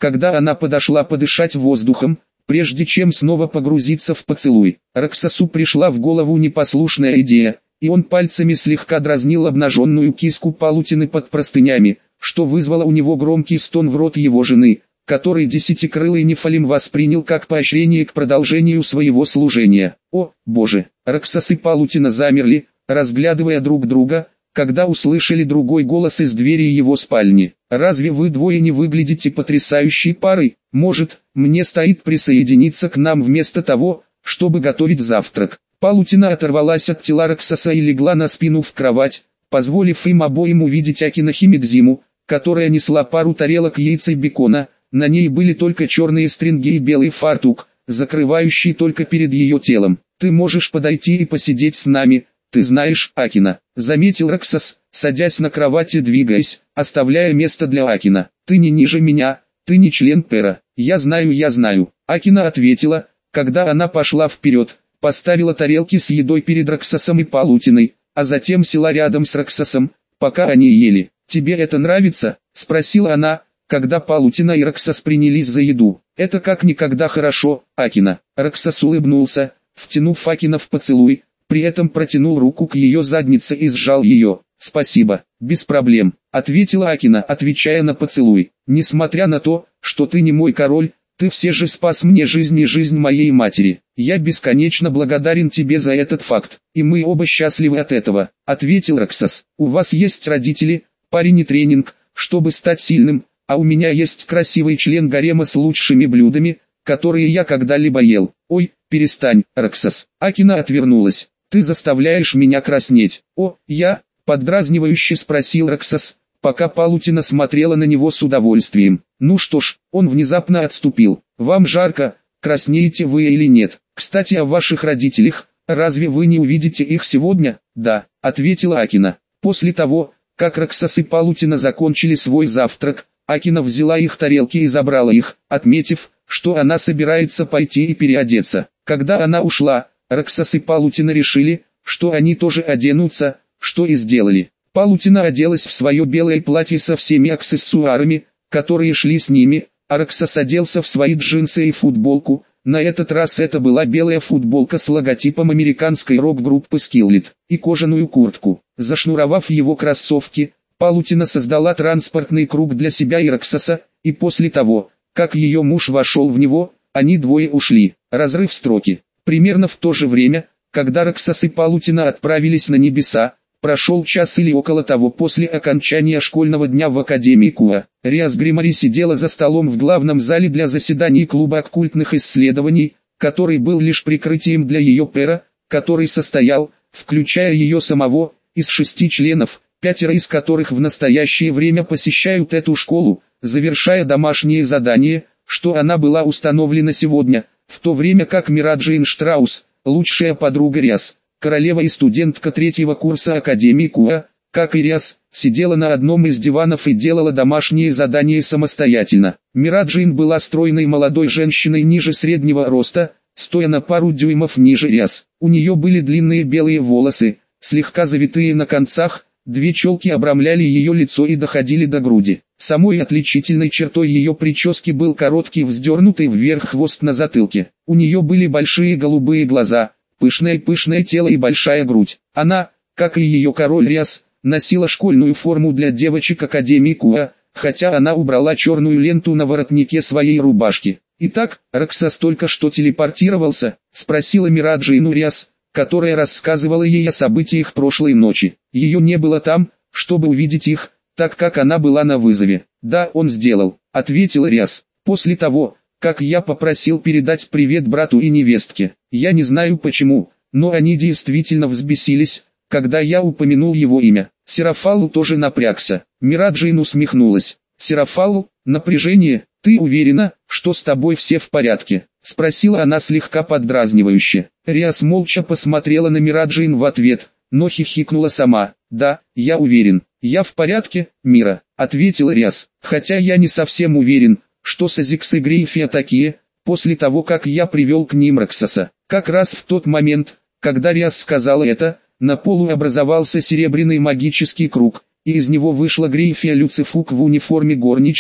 когда она подошла подышать воздухом, прежде чем снова погрузиться в поцелуй. Роксосу пришла в голову непослушная идея, и он пальцами слегка дразнил обнаженную киску Палутины под простынями, что вызвало у него громкий стон в рот его жены, который десятикрылый Нефалим воспринял как поощрение к продолжению своего служения. О, Боже! Роксос и Палутина замерли, разглядывая друг друга, когда услышали другой голос из двери его спальни. «Разве вы двое не выглядите потрясающей парой? Может, мне стоит присоединиться к нам вместо того, чтобы готовить завтрак?» Палутина оторвалась от тела Роксоса и легла на спину в кровать, позволив им обоим увидеть Акина Химедзиму, которая несла пару тарелок яйца и бекона. На ней были только черные стринги и белый фартук, закрывающий только перед ее телом. «Ты можешь подойти и посидеть с нами, ты знаешь Акина», — заметил Роксос, садясь на кровати и двигаясь, оставляя место для Акина. «Ты не ниже меня, ты не член пэра». Я знаю». Акина ответила, когда она пошла вперед, поставила тарелки с едой перед Роксосом и Палутиной, а затем села рядом с Роксосом, пока они ели. «Тебе это нравится?» — спросила она, когда Палутина и Роксос принялись за еду. «Это как никогда хорошо, Акина». Роксос улыбнулся, втянув Акина в поцелуй, при этом протянул руку к ее заднице и сжал ее. «Спасибо, без проблем», — ответила Акина, отвечая на поцелуй. «Несмотря на то, что ты не мой король, ты все же спас мне жизнь и жизнь моей матери. Я бесконечно благодарен тебе за этот факт, и мы оба счастливы от этого», — ответил Роксос. «У вас есть родители, парень и тренинг, чтобы стать сильным, а у меня есть красивый член гарема с лучшими блюдами, которые я когда-либо ел». «Ой, перестань, Роксос». Акина отвернулась. «Ты заставляешь меня краснеть». «О, я?» — поддразнивающе спросил Роксос, пока Палутина смотрела на него с удовольствием. «Ну что ж», он внезапно отступил. «Вам жарко, краснеете вы или нет? Кстати, о ваших родителях, разве вы не увидите их сегодня?» «Да», — ответила Акина. После того, как Роксос и Палутина закончили свой завтрак, Акина взяла их тарелки и забрала их, отметив, что она собирается пойти и переодеться. Когда она ушла, Роксос и Палутина решили, что они тоже оденутся, что и сделали. Палутина оделась в свое белое платье со всеми аксессуарами, которые шли с ними, а Роксос оделся в свои джинсы и футболку. На этот раз это была белая футболка с логотипом американской рок-группы Skillet и кожаную куртку. Зашнуровав его кроссовки, Палутина создала транспортный круг для себя и Роксоса, и после того, как ее муж вошел в него, они двое ушли. Разрыв строки. Примерно в то же время, когда Роксос и Палутина отправились на небеса, прошел час или около того после окончания школьного дня в Академии Куа. Риас Гримари сидела за столом в главном зале для заседаний клуба оккультных исследований, который был лишь прикрытием для ее пэра, который состоял, включая ее самого, из 6 членов, 5 из которых в настоящее время посещают эту школу, завершая домашние задания, что она была установлена сегодня, в то время как Мираджин Штраус, лучшая подруга Риас, королева и студентка 3-го курса Академии Куа, как и Риас, сидела на одном из диванов и делала домашние задания самостоятельно. Мираджин была стройной молодой женщиной ниже среднего роста, стоя на пару дюймов ниже Риас. У нее были длинные белые волосы, слегка завитые на концах, 2 челки обрамляли ее лицо и доходили до груди. Самой отличительной чертой ее прически был короткий вздернутый вверх хвост на затылке. У нее были большие голубые глаза, пышное тело и большая грудь. Она, как и ее король Риас, носила школьную форму для девочек Академии Куа, хотя она убрала черную ленту на воротнике своей рубашки. «Итак, Роксос только что телепортировался?» — спросила Мираджину Риас, которая рассказывала ей о событиях прошлой ночи. Ее не было там, чтобы увидеть их, так как она была на вызове. «Да, он сделал», — ответила Риас. «После того, как я попросил передать привет брату и невестке. Я не знаю почему, но они действительно взбесились, когда я упомянул его имя». Серафалу тоже напрягся. Мираджин усмехнулась. «Серафалу, напряжение, ты уверена, что с тобой все в порядке?» — спросила она слегка поддразнивающе. Риас молча посмотрела на Мираджин в ответ, но хихикнула сама. «Да, я уверен. Я в порядке, Мира», — ответила Риас. «Хотя я не совсем уверен, что Сазикс и Грейфия такие, после того как я привел к ним Роксоса». Как раз в тот момент, когда Риас сказала это, на полу образовался серебряный магический круг, и из него вышла Грейфия Люцифук в униформе горничной,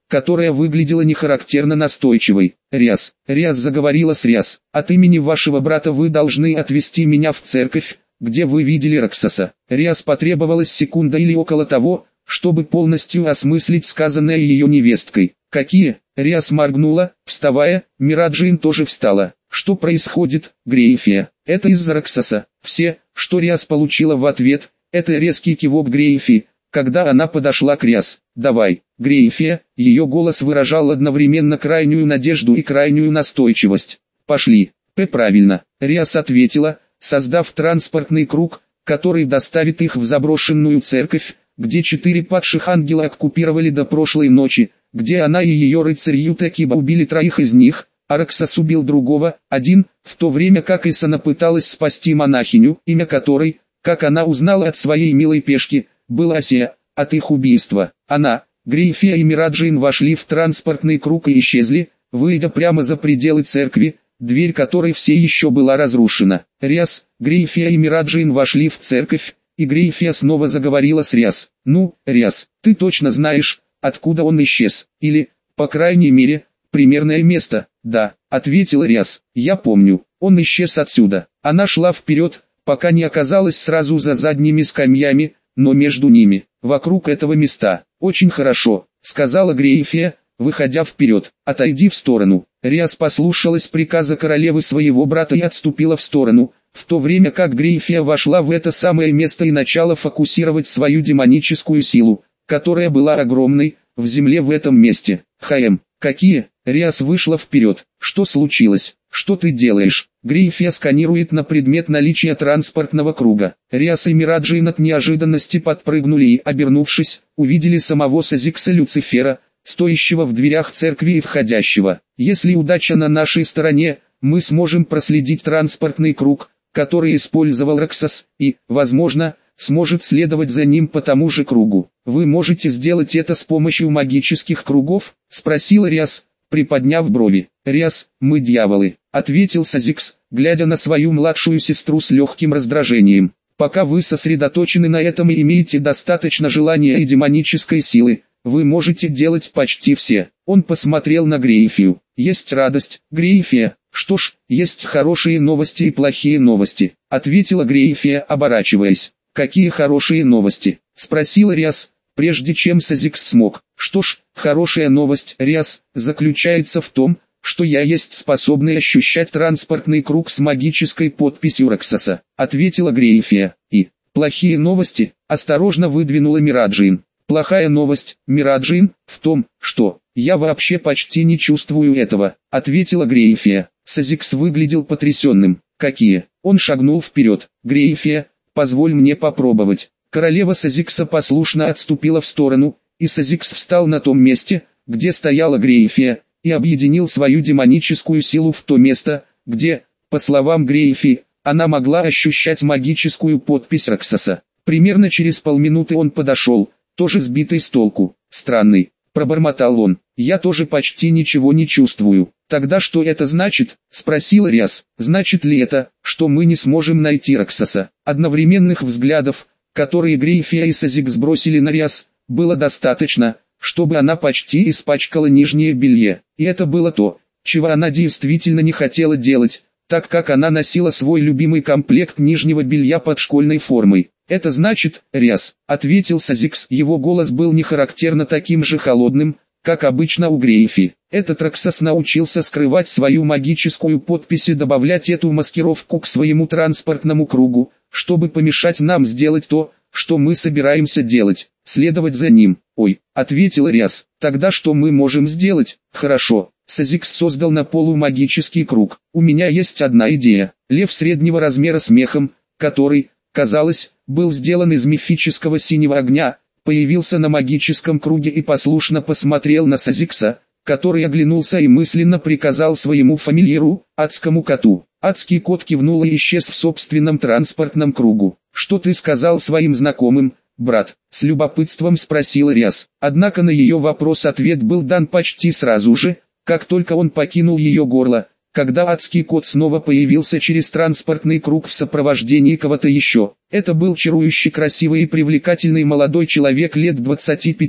которая выглядела нехарактерно настойчивой. «Риас», Риас заговорила с Риас, «от имени вашего брата вы должны отвезти меня в церковь, где вы видели Раксаса». Риас потребовалась секунда или около того, чтобы полностью осмыслить сказанное ее невесткой. «Какие?» Риас моргнула, вставая, Мираджин тоже встала. «Что происходит, Грейфия? Это из-за Раксаса». Все, что Риас получила в ответ, это резкий кивок Грейфи, когда она подошла к Риас. «Давай, Грейфия», ее голос выражал одновременно крайнюю надежду и крайнюю настойчивость. «Пошли». Правильно», Риас ответила, создав транспортный круг, который доставит их в заброшенную церковь, где 4 падших ангела оккупировали до прошлой ночи, где она и ее рыцарь Ютакиба убили 3 из них, а Раксас убил другого, 1, в то время как Исана пыталась спасти монахиню, имя которой, как она узнала от своей милой пешки, была Асия. От их убийства, она, Грейфия и Мираджин вошли в транспортный круг и исчезли, выйдя прямо за пределы церкви, дверь которой все еще была разрушена. Риас, Грейфия и Мираджин вошли в церковь, и Грейфия снова заговорила с Риас. «Ну, Риас, ты точно знаешь, откуда он исчез, или, по крайней мере, примерное место?» «Да», ответила Риас, «я помню, он исчез отсюда». Она шла вперед, пока не оказалась сразу за задними скамьями, но между ними, вокруг этого места. «Очень хорошо», сказала Грейфия, выходя вперед. «Отойди в сторону». Риас послушалась приказа королевы своего брата и отступила в сторону, в то время как Грейфия вошла в это самое место и начала фокусировать свою демоническую силу, которая была огромной, в земле в этом месте. Какие? Риас вышла вперед. «Что случилось? Что ты делаешь?» Грейфия сканирует на предмет наличия транспортного круга. Риас и Мираджин от неожиданности подпрыгнули и, обернувшись, увидели самого Сазикса Люцифера, стоящего в дверях церкви и входящего. «Если удача на нашей стороне, мы сможем проследить транспортный круг, который использовал Раксас, и, возможно, сможет следовать за ним по тому же кругу. Вы можете сделать это с помощью магических кругов?» — спросила Риас, приподняв брови. «Риас, мы дьяволы», — ответил Сазикс, глядя на свою младшую сестру с легким раздражением. «Пока вы сосредоточены на этом и имеете достаточно желания и демонической силы, вы можете делать почти все». Он посмотрел на Грейфию. «Есть радость, Грейфия». «Что ж, есть хорошие новости и плохие новости», — ответила Грейфия, оборачиваясь. «Какие хорошие новости?» — спросила Риас, прежде чем Сазикс смог. «Что ж, хорошая новость, Риас, заключается в том, что я есть способный ощущать транспортный круг с магической подписью Раксаса», — ответила Грейфия. «И плохие новости?» — осторожно выдвинула Мираджин. «Плохая новость, Мираджин, в том, что я вообще почти не чувствую этого», — ответила Грейфия. Сазикс выглядел потрясенным. «Какие?» Он шагнул вперед. «Грейфия, позволь мне попробовать». Королева Сазикса послушно отступила в сторону, и Сазикс встал на том месте, где стояла Грейфия, и объединил свою демоническую силу в то место, где, по словам Грейфи, она могла ощущать магическую подпись Раксаса. Примерно через полминуты он подошел, тоже сбитый с толку. «Странный», — пробормотал он, — «я тоже почти ничего не чувствую». «Тогда что это значит?» — спросила Риас. «Значит ли это, что мы не сможем найти Раксаса?» Одновременных взглядов, которые Грейфия и Сазикс сбросили на Риас, было достаточно, чтобы она почти испачкала нижнее белье. И это было то, чего она действительно не хотела делать, так как она носила свой любимый комплект нижнего белья под школьной формой. «Это значит, Риас», — ответил Сазикс. Его голос был не характерно таким же холодным, как обычно у Грейфи. «Этот Раксас научился скрывать свою магическую подпись и добавлять эту маскировку к своему транспортному кругу, чтобы помешать нам сделать то, что мы собираемся делать, следовать за ним». «Ой», — ответила Риас, — «тогда что мы можем сделать?» «Хорошо». Сазикс создал на полу магический круг. «У меня есть одна идея». Лев среднего размера с мехом, который, казалось, был сделан из мифического синего огня, появился на магическом круге и послушно посмотрел на Сазикса, который оглянулся и мысленно приказал своему фамильяру, адскому коту. Адский кот кивнул и исчез в собственном транспортном кругу. «Что ты сказал своим знакомым, брат?» — с любопытством спросила Риас. Однако на ее вопрос ответ был дан почти сразу же, как только он покинул ее горло, когда адский кот снова появился через транспортный круг в сопровождении кого-то еще. Это был чарующий красивый и привлекательный молодой человек лет 25,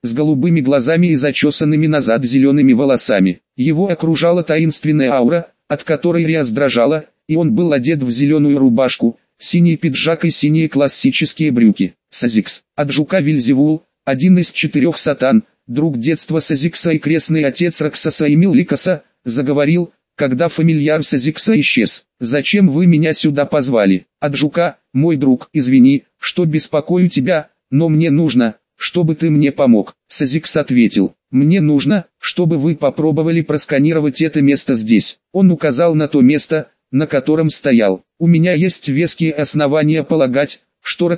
с голубыми глазами и зачесанными назад зелеными волосами. Его окружала таинственная аура, от которой Риас дрожала, и он был одет в зеленую рубашку, синий пиджак и синие классические брюки. Сазикс, Аджука Вильзевул, один из 4 сатан, друг детства Сазикса и крестный отец Раксаса и Миликаса, заговорил, когда фамильяр Сазикса исчез. «Зачем вы меня сюда позвали? Аджука, мой друг, извини, что беспокою тебя, но мне нужно, чтобы ты мне помог». Сазикс ответил: «Мне нужно, чтобы вы попробовали просканировать это место здесь». Он указал на то место, на котором стоял. «У меня есть веские основания полагать, что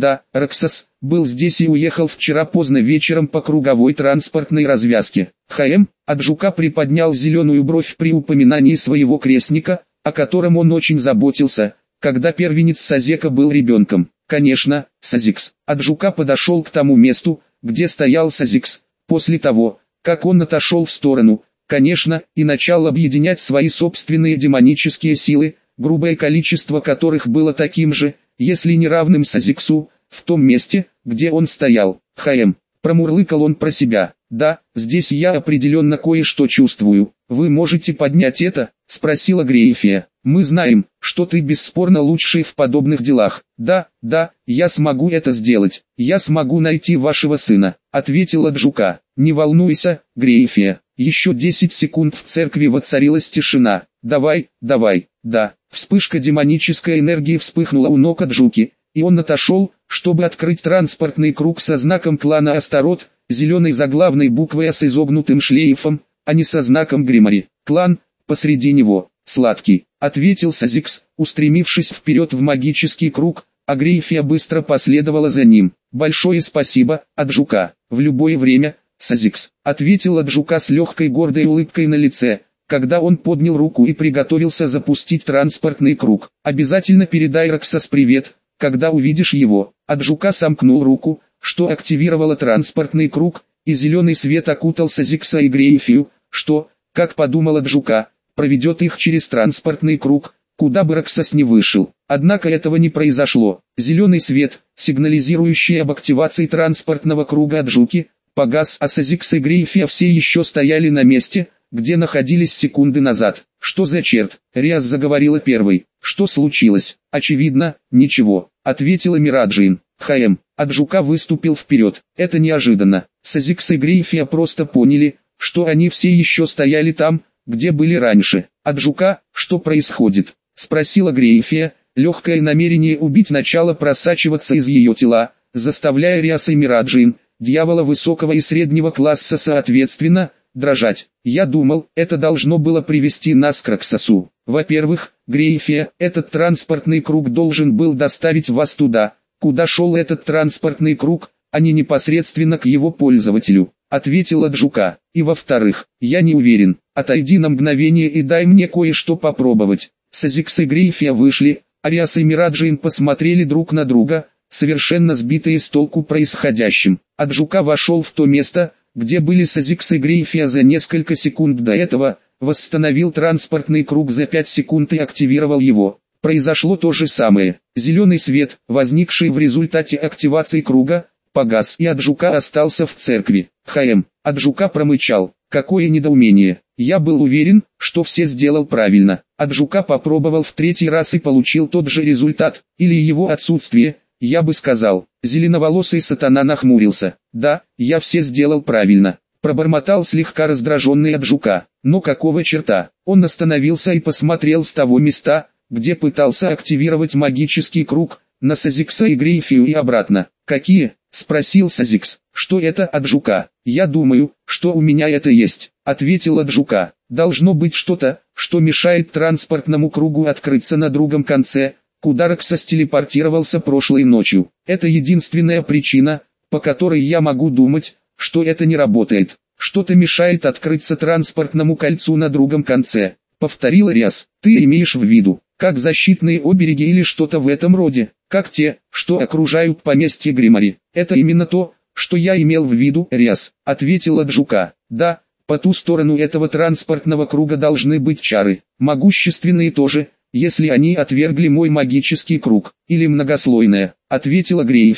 Раксас был здесь и уехал вчера поздно вечером по круговой транспортной развязке». Аджука приподнял зеленую бровь при упоминании своего крестника, о котором он очень заботился, когда первенец Сазека был ребенком. «Конечно, Сазикс». Аджука подошел к тому месту, где стоял Сазикс, после того, как он отошел в сторону, конечно, и начал объединять свои собственные демонические силы, грубое количество которых было таким же, если не равным Сазиксу, в том месте, где он стоял. Промурлыкал он про себя. «Да, здесь я определенно кое-что чувствую. Вы можете поднять это?» — спросила Грейфия. «Мы знаем, что ты бесспорно лучший в подобных делах». «Да, я смогу это сделать. Я смогу найти вашего сына», — ответила Аджука. «Не волнуйся, Грейфия». Еще 10 секунд в церкви воцарилась тишина. «Давай». Да. Вспышка демонической энергии вспыхнула у ног Аджуки, и он отошел, чтобы открыть транспортный круг со знаком клана Астарот, зеленой заглавной буквой А с изогнутым шлейфом, а не со знаком Гримари. «Клан, посреди него, сладкий», — ответил Сазикс, устремившись вперед в магический круг, а Грейфия быстро последовала за ним. «Большое спасибо, Аджука». «В любое время, Сазикс», — ответил Аджука с легкой гордой улыбкой на лице, когда он поднял руку и приготовился запустить транспортный круг. «Обязательно передай Раксас привет, когда увидишь его». Аджука сомкнул руку, что активировало транспортный круг, и зеленый свет окутал Сазикса и Грейфию, что, как подумала Аджука, проведет их через транспортный круг, куда бы Раксас не вышел. Однако этого не произошло. Зеленый свет, сигнализирующий об активации транспортного круга Аджуки, погас, а Сазикс и Грейфия все еще стояли на месте, где находились секунды назад. «Что за черт?» — Риас заговорила первой. «Что случилось?» «Очевидно, ничего», — ответила Мираджин. Аджука выступил вперед. «Это неожиданно». Сазикс и Грейфия просто поняли, что они все еще стояли там, где были раньше. «Аджука, что происходит?» — спросила Грейфия. Легкое намерение убить начало просачиваться из ее тела, заставляя Риаса и Мираджин, дьявола высокого и среднего класса соответственно, дрожать. «Я думал, это должно было привести нас к Раксасу. Во-первых, Грейфия, этот транспортный круг должен был доставить вас туда, куда шел этот транспортный круг, а не непосредственно к его пользователю», — ответила Аджука. «И во-вторых, я не уверен. Отойди на мгновение и дай мне кое-что попробовать». Сазикс и Грейфия вышли, а Риас и Мираджин посмотрели друг на друга, совершенно сбитые с толку происходящим. Аджука вошел в то место, где были Сазикс и Грейфия за несколько секунд до этого, восстановил транспортный круг за 5 секунд и активировал его. Произошло то же самое. Зеленый свет, возникший в результате активации круга, погас, и Аджука остался в церкви. Аджука промычал. «Какое недоумение! Я был уверен, что все сделал правильно». Аджука попробовал в 3-й раз и получил тот же результат, или его отсутствие, я бы сказал. Зеленоволосый сатана нахмурился. «Да, я все сделал правильно», — пробормотал слегка раздраженный Аджука. «Но какого черта?» Он остановился и посмотрел с того места, где пытался активировать магический круг, на Сазикса и Грейфию и обратно. «Какие?» — спросил Сазикс. «Что это, Аджука?» «Я думаю, что у меня это есть», — ответил Аджука. «Должно быть что-то, что мешает транспортному кругу открыться на другом конце, куда Раксас телепортировался прошлой ночью. Это единственная причина, по которой я могу думать, что это не работает. Что-то мешает открыться транспортному кольцу на другом конце», — повторил Риас. «Ты имеешь в виду, как защитные обереги или что-то в этом роде, как те, что окружают поместье Гримари?» «Это именно то, что я имел в виду, Риас», — ответил Аджука. «Да, по ту сторону этого транспортного круга должны быть чары, могущественные тоже, если они отвергли мой магический круг, или многослойная», — ответила Грейфия.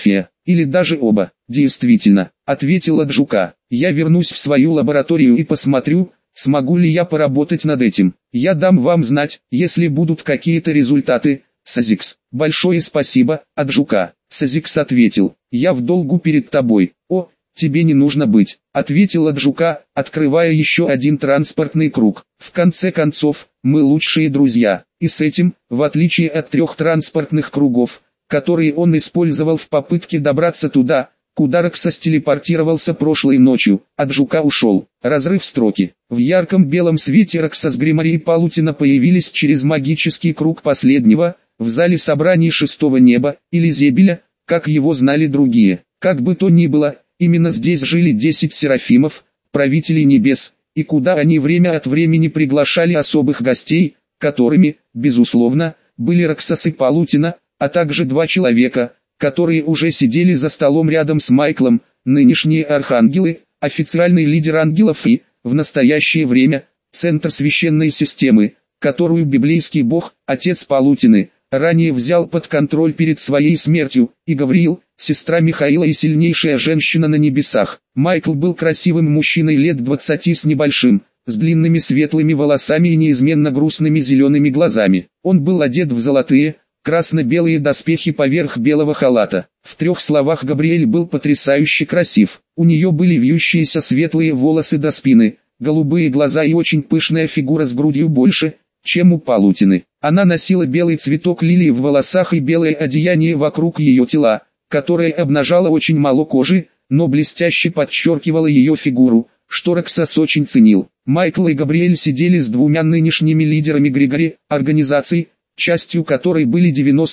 или даже оба. Действительно, ответила Джука. Я вернусь в свою лабораторию и посмотрю, смогу ли я поработать над этим. Я дам вам знать, если будут какие-то результаты. Сазикс. Большое спасибо, Аджука. Сазикс ответил. Я в долгу перед тобой. О, тебе не нужно быть, ответила Джука, открывая еще один транспортный круг. В конце концов, мы лучшие друзья. И с этим, в отличие от 3 транспортных кругов, которые он использовал в попытке добраться туда, куда Роксас телепортировался прошлой ночью, Аджука ушел. Разрыв строки. В ярком белом свете Роксас, Гримари и Палутина появились через магический круг последнего, в зале собраний 6-го неба, или Зебеля, как его знали другие. Как бы то ни было, именно здесь жили 10 серафимов, правителей небес, и куда они время от времени приглашали особых гостей, которыми, безусловно, были Роксас и Палутина, а также 2 человека, которые уже сидели за столом рядом с Майклом, нынешние архангелы, официальный лидер ангелов и, в настоящее время, центр священной системы, которую библейский бог, отец Палутины, ранее взял под контроль перед своей смертью, и Гавриил, сестра Михаила и сильнейшая женщина на небесах. Майкл был красивым мужчиной лет 20 с небольшим, с длинными светлыми волосами и неизменно грустными зелеными глазами. Он был одет в золотые, красно-белые доспехи поверх белого халата. В 3 словах, Габриэль был потрясающе красив. У нее были вьющиеся светлые волосы до спины, голубые глаза и очень пышная фигура с грудью больше, чем у Палутины. Она носила белый цветок лилии в волосах и белое одеяние вокруг ее тела, которое обнажало очень мало кожи, но блестяще подчеркивало ее фигуру, что Роксас очень ценил. Майкл и Габриэль сидели с 2 нынешними лидерами Григори, организаций, частью которой были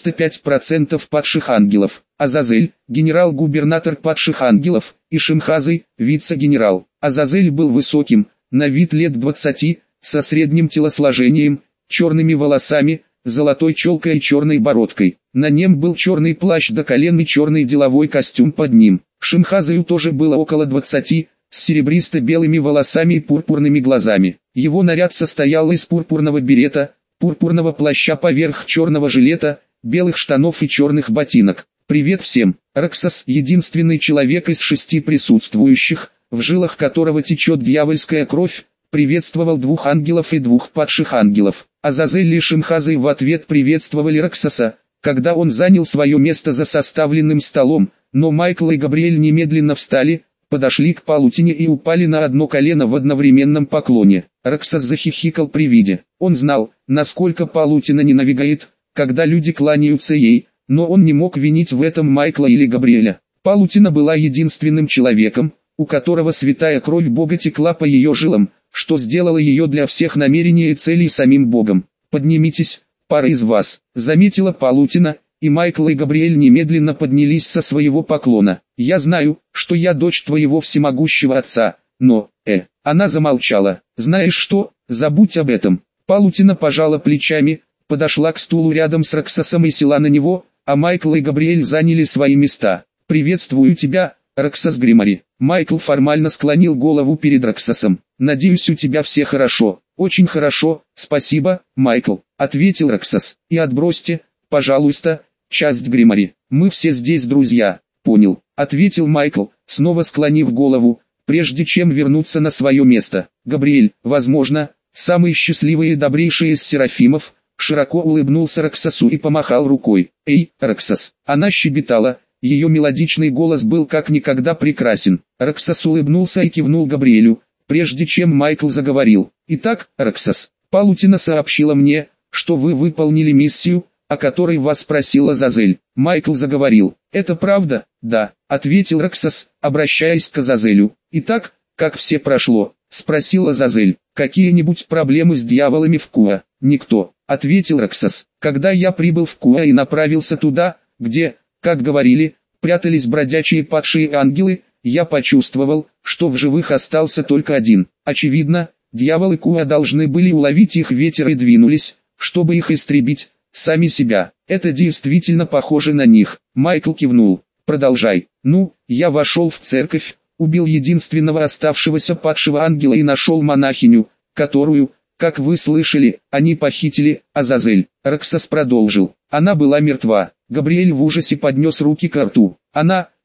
95% падших ангелов, Азазель, генерал-губернатор падших ангелов, и Шимхазой, вице-генерал. Азазель был высоким, на вид лет 20, со средним телосложением, черными волосами, золотой челкой и черной бородкой. На нем был черный плащ до колен и черный деловой костюм под ним. Шимхазою тоже было около 20, с серебристо-белыми волосами и пурпурными глазами. Его наряд состоял из пурпурного берета, пурпурного плаща поверх черного жилета, белых штанов и черных ботинок. Привет всем! Роксас — единственный человек из 6 присутствующих, в жилах которого течет дьявольская кровь, приветствовал 2 ангелов и 2 падших ангелов. Азазель и Шимхазой в ответ приветствовали Роксаса, когда он занял свое место за составленным столом, но Майкл и Габриэль немедленно встали, подошли к Палутине и упали на одно колено в одновременном поклоне. Роксас захихикал при виде. Он знал, насколько Палутина ненавидит, когда люди кланяются ей, но он не мог винить в этом Майкла или Габриэля. Палутина была единственным человеком, у которого святая кровь Бога текла по ее жилам, что сделало ее для всех намерений и целей самим Богом. «Поднимитесь, пара из вас», — заметила Палутина, и Майкл и Габриэль немедленно поднялись со своего поклона. «Я знаю, что я дочь твоего всемогущего отца, но, Она замолчала. «Знаешь что, забудь об этом». Палутина пожала плечами, подошла к стулу рядом с Роксасом и села на него, а Майкл и Габриэль заняли свои места. «Приветствую тебя, Роксас Гримари». Майкл формально склонил голову перед Роксасом. «Надеюсь, у тебя все хорошо». «Очень хорошо, спасибо, Майкл», — ответил Роксас. «И отбросьте, пожалуйста, часть Гримари. Мы все здесь друзья». «Понял», — ответил Майкл, снова склонив голову, прежде чем вернуться на свое место. Габриэль, возможно, самый счастливый и добрейший из серафимов, широко улыбнулся Роксасу и помахал рукой. «Эй, Роксас!» Она щебетала, ее мелодичный голос был как никогда прекрасен. Роксас улыбнулся и кивнул Габриэлю, прежде чем Майкл заговорил. «Итак, Роксас, Палутина сообщила мне, что вы выполнили миссию, о которой вас просила Азазель». Майкл заговорил. «Это правда?» «Да», — ответил Роксас, обращаясь к Азазелю. «Итак, как все прошло?» — спросил Азазель. «Какие-нибудь проблемы с дьяволами в Куа?» «Никто», — ответил Роксас. «Когда я прибыл в Куа и направился туда, где, как говорили, прятались бродячие падшие ангелы, я почувствовал, что в живых остался только один. Очевидно, дьяволы Куа должны были уловить их ветер и двинулись, чтобы их истребить, сами себя. Это действительно похоже на них». Майкл кивнул. «Продолжай». «Ну, я вошел в церковь, убил единственного оставшегося падшего ангела и нашел монахиню, которую, как вы слышали, они похитили». Азазель. Роксас продолжил. «Она была мертва». Габриэль в ужасе поднес руки к рту. «Она,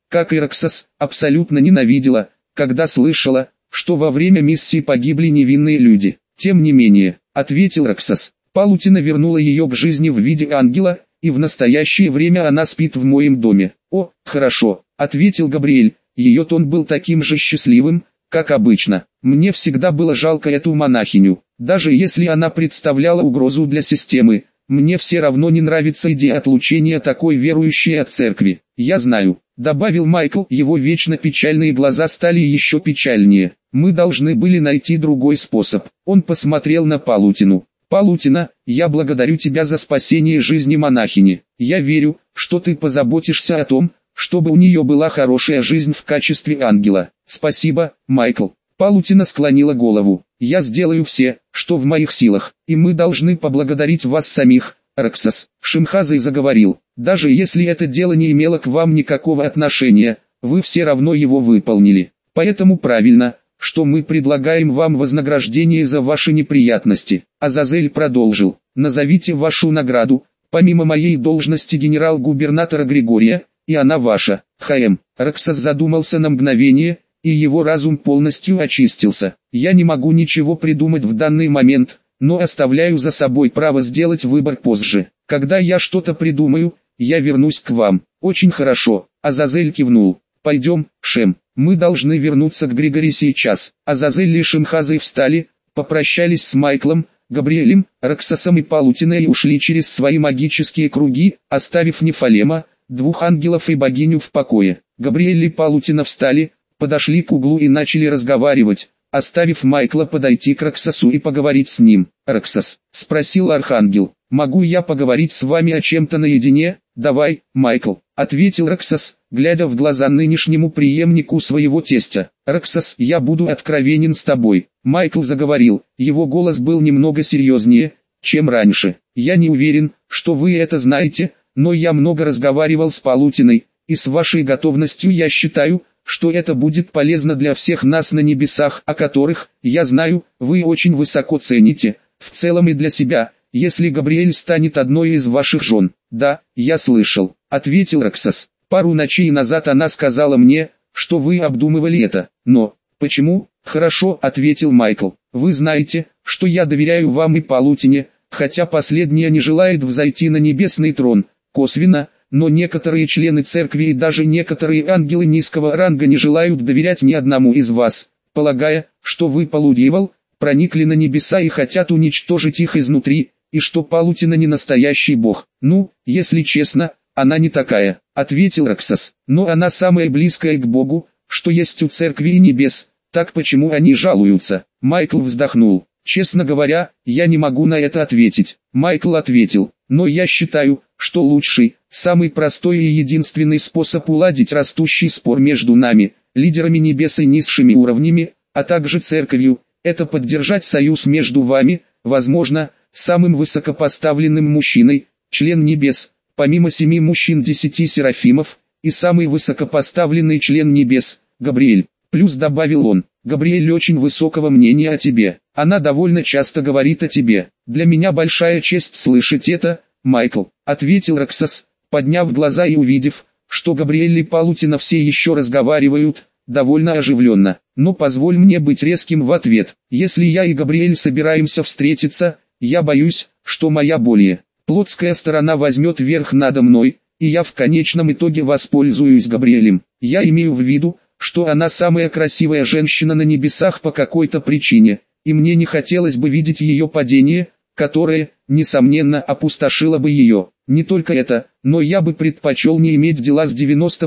как и Роксос, абсолютно ненавидела, когда слышала, что во время миссии погибли невинные люди. Тем не менее, ответил Роксос, Палутина вернула ее к жизни в виде ангела, и в настоящее время она спит в моем доме. О, хорошо, ответил Габриэль, ее тон был таким же счастливым, как обычно. Мне всегда было жалко эту монахиню, даже если она представляла угрозу для системы. Мне все равно не нравится идея отлучения такой верующей от церкви. Я знаю, добавил Майкл, его вечно печальные глаза стали еще печальнее. Мы должны были найти другой способ. Он посмотрел на Палутину. Палутина, я благодарю тебя за спасение жизни монахини. Я верю, что ты позаботишься о том, чтобы у нее была хорошая жизнь в качестве ангела. Спасибо, Майкл. Палутина склонила голову. Я сделаю все, что в моих силах, и мы должны поблагодарить вас самих, Роксос. Шимхазай заговорил. Даже если это дело не имело к вам никакого отношения, вы все равно его выполнили. Поэтому правильно, что мы предлагаем вам вознаграждение за ваши неприятности. Азазель продолжил. Назовите вашу награду, помимо моей должности генерал-губернатора Григория, и она ваша. Роксос задумался на мгновение, и его разум полностью очистился. Я не могу ничего придумать в данный момент, но оставляю за собой право сделать выбор позже. Когда я что-то придумаю, я вернусь к вам. Очень хорошо. Азазель кивнул. Пойдем, Шем. Мы должны вернуться к Григори сейчас. Азазель и Шимхазай встали, попрощались с Майклом, Габриэлем, Роксосом и Палутиной и ушли через свои магические круги, оставив Нефалема, двух ангелов и богиню в покое. Габриэль и Палутина встали, подошли к углу и начали разговаривать, оставив Майкла подойти к Роксосу и поговорить с ним. «Роксос», — спросил Архангел, — «могу я поговорить с вами о чем-то наедине?» «Давай, Майкл», — ответил Роксос, глядя в глаза нынешнему преемнику своего тестя. «Роксос, я буду откровенен с тобой». Майкл заговорил, его голос был немного серьезнее, чем раньше. «Я не уверен, что вы это знаете, но я много разговаривал с Палутиной, и с вашей готовностью я считаю, что это будет полезно для всех нас на небесах, о которых, я знаю, вы очень высоко цените, в целом и для себя, если Габриэль станет одной из ваших жен». «Да, я слышал», — ответил Роксос. «Пару ночей назад она сказала мне, что вы обдумывали это, но...» «Почему?» «Хорошо», — ответил Майкл. «Вы знаете, что я доверяю вам и Палутине, хотя последняя не желает взойти на небесный трон, косвенно, но некоторые члены церкви и даже некоторые ангелы низкого ранга не желают доверять ни одному из вас, полагая, что вы, полудьявол, проникли на небеса и хотят уничтожить их изнутри, и что Палутина не настоящий бог. Ну, если честно, она не такая», — ответил Роксос. «Но она самая близкая к Богу, что есть у церкви и небес, так почему они жалуются?» Майкл вздохнул. «Честно говоря, я не могу на это ответить». Майкл ответил, «но я считаю, что лучший, самый простой и единственный способ уладить растущий спор между нами, лидерами небес и низшими уровнями, а также церковью, это поддержать союз между вами, возможно, самым высокопоставленным мужчиной, член небес, помимо 7 мужчин 10 серафимов, и самый высокопоставленный член небес, Габриэль. Плюс добавил он, Габриэль очень высокого мнения о тебе, она довольно часто говорит о тебе. Для меня большая честь слышать это, Майкл, ответил Роксос, подняв глаза и увидев, что Габриэль и Палутина все еще разговаривают, довольно оживленно. Но позволь мне быть резким в ответ. Если я и Габриэль собираемся встретиться, я боюсь, что моя более плотская сторона возьмет верх надо мной, и я в конечном итоге воспользуюсь Габриэлем. Я имею в виду, что она самая красивая женщина на небесах по какой-то причине, и мне не хотелось бы видеть ее падение, которое, несомненно, опустошило бы ее. Не только это, но я бы предпочел не иметь дела с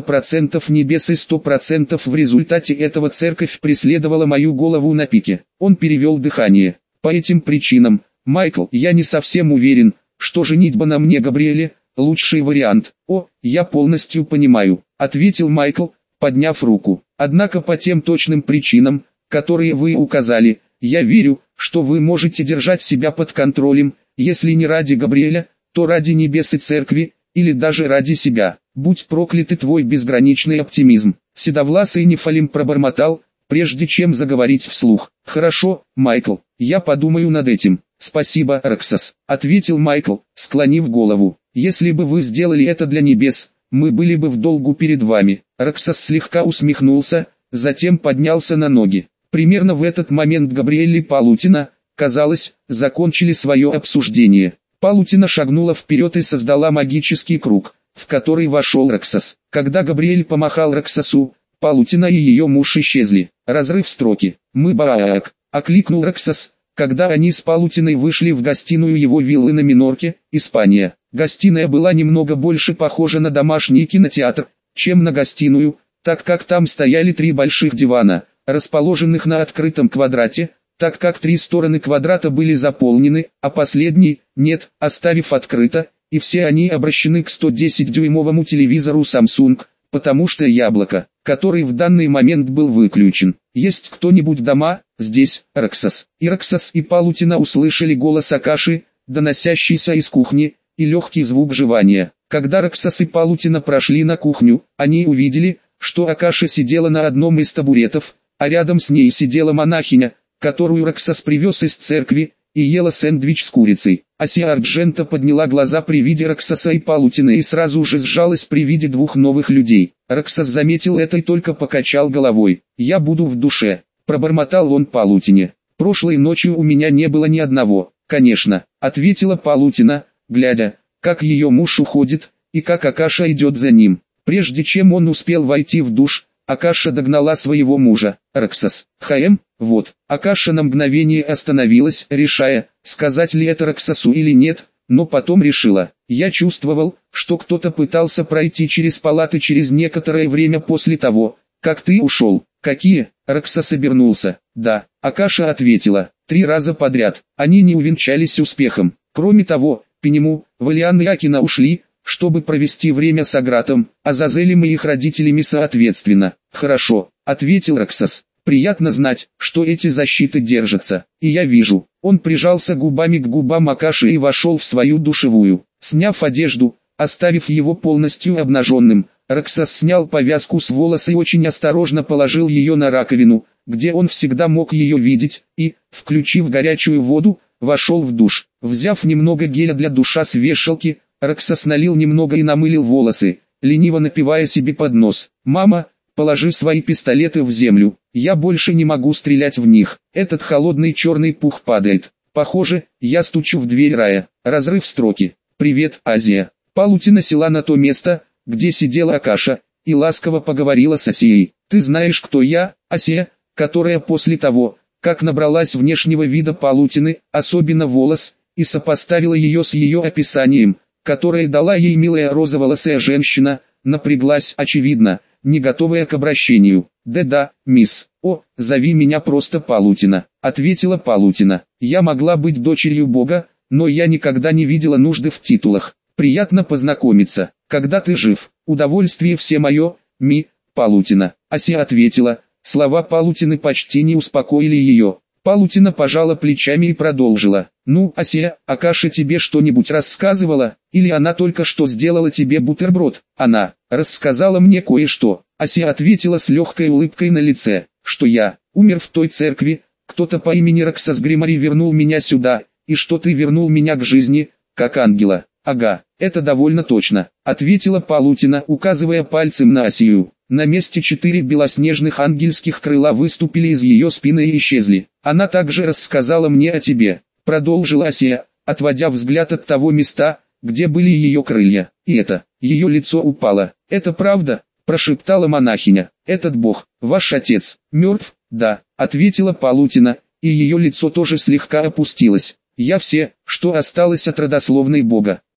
90% небес и 100% в результате этого церковь преследовала мою голову на пике. Он перевел дыхание. По этим причинам, Майкл, я не совсем уверен, что женитьба на мне Габриэле – лучший вариант. О, я полностью понимаю, ответил Майкл, подняв руку. Однако по тем точным причинам, которые вы указали, я верю, что вы можете держать себя под контролем, если не ради Габриэля, то ради небес и церкви, или даже ради себя. Будь проклятый твой безграничный оптимизм. Седовласый Нефалим пробормотал, прежде чем заговорить вслух. Хорошо, Майкл, я подумаю над этим. Спасибо, Роксос, ответил Майкл, склонив голову. Если бы вы сделали это для небес, мы были бы в долгу перед вами. Раксас слегка усмехнулся, затем поднялся на ноги. Примерно в этот момент Габриэль и Палутина, казалось, закончили свое обсуждение. Палутина шагнула вперед и создала магический круг, в который вошел Раксас. Когда Габриэль помахал Раксасу, Палутина и ее муж исчезли. Разрыв строки. «Мы Баак», — окликнул Раксас, когда они с Палутиной вышли в гостиную его виллы на Минорке, Испания. Гостиная была немного больше похожа на домашний кинотеатр, чем на гостиную, так как там стояли 3 больших дивана, расположенных на открытом квадрате, так как 3 стороны квадрата были заполнены, а последний – нет, оставив открыто, и все они обращены к 110-дюймовому телевизору Samsung, потому что яблоко, который в данный момент был выключен. «Есть кто-нибудь дома?» «Здесь, Раксас». И Раксас и Палутина услышали голос Акаши, доносящийся из кухни, и легкий звук жевания. Когда Раксас и Палутина прошли на кухню, они увидели, что Акаша сидела на одном из табуретов, а рядом с ней сидела монахиня, которую Раксас привез из церкви, и ела сэндвич с курицей. Асия Арджента подняла глаза при виде Раксаса и Палутины и сразу же сжалась при виде 2 новых людей. Раксас заметил это и только покачал головой. «Я буду в душе», — пробормотал он Палутине. «Прошлой ночью у меня не было ни одного». «Конечно», — ответила Палутина, глядя, как ее муж уходит, и как Акаша идет за ним. Прежде чем он успел войти в душ, Акаша догнала своего мужа. «Раксас, вот». Акаша на мгновение остановилась, решая, сказать ли это Раксасу или нет, но потом решила. «Я чувствовал, что кто-то пытался пройти через палаты через некоторое время после того, как ты ушел». «Какие?» Раксас обернулся. «Да», Акаша ответила. 3 раза подряд. Они не увенчались успехом. Кроме того, Пенему, Валиан и Акина ушли, чтобы провести время с Агратом, Азазелем и их родителями соответственно. «Хорошо», — ответил Раксас. «Приятно знать, что эти защиты держатся, и я вижу». Он прижался губами к губам Акаши и вошел в свою душевую. Сняв одежду, оставив его полностью обнаженным, Раксас снял повязку с волоса и очень осторожно положил ее на раковину, где он всегда мог ее видеть, и, включив горячую воду, вошел в душ. Взяв немного геля для душа с вешалки, Раксас налил немного и намылил волосы, лениво напевая себе под нос. «Мама, положи свои пистолеты в землю, я больше не могу стрелять в них, этот холодный черный пух падает. Похоже, я стучу в дверь рая». Разрыв строки. «Привет, Азия». Палутина села на то место, где сидела Акаша, и ласково поговорила с Асией. «Ты знаешь, кто я, Асия, которая после того, как набралась внешнего вида Палутины, особенно волос, и сопоставила ее с ее описанием, которое дала ей милая розоволосая женщина, напряглась, очевидно, не готовая к обращению. «Да-да, мисс, зови меня просто Палутина», — ответила Палутина. «Я могла быть дочерью Бога, но я никогда не видела нужды в титулах. Приятно познакомиться. Когда ты жив, удовольствие все мое, Палутина». Асия ответила. Слова Палутины почти не успокоили ее. Палутина пожала плечами и продолжила. «Ну, Асия, Акаша тебе что-нибудь рассказывала, или она только что сделала тебе бутерброд?» «Она рассказала мне кое-что», — Асия ответила с легкой улыбкой на лице, «что я умер в той церкви, кто-то по имени Раксас Гримари вернул меня сюда, и что ты вернул меня к жизни, как ангела». «Ага, это довольно точно», — ответила Палутина, указывая пальцем на Асию. На месте 4 белоснежных ангельских крыла выступили из ее спины и исчезли. «Она также рассказала мне о тебе», — продолжила Асия, отводя взгляд от того места, где были ее крылья. «И ее лицо упало. Это правда?» — прошептала монахиня. «Этот бог, ваш отец, мертв?» «Да», — ответила Палутина, и ее лицо тоже слегка опустилось. «Я все, что осталось от родословной бога».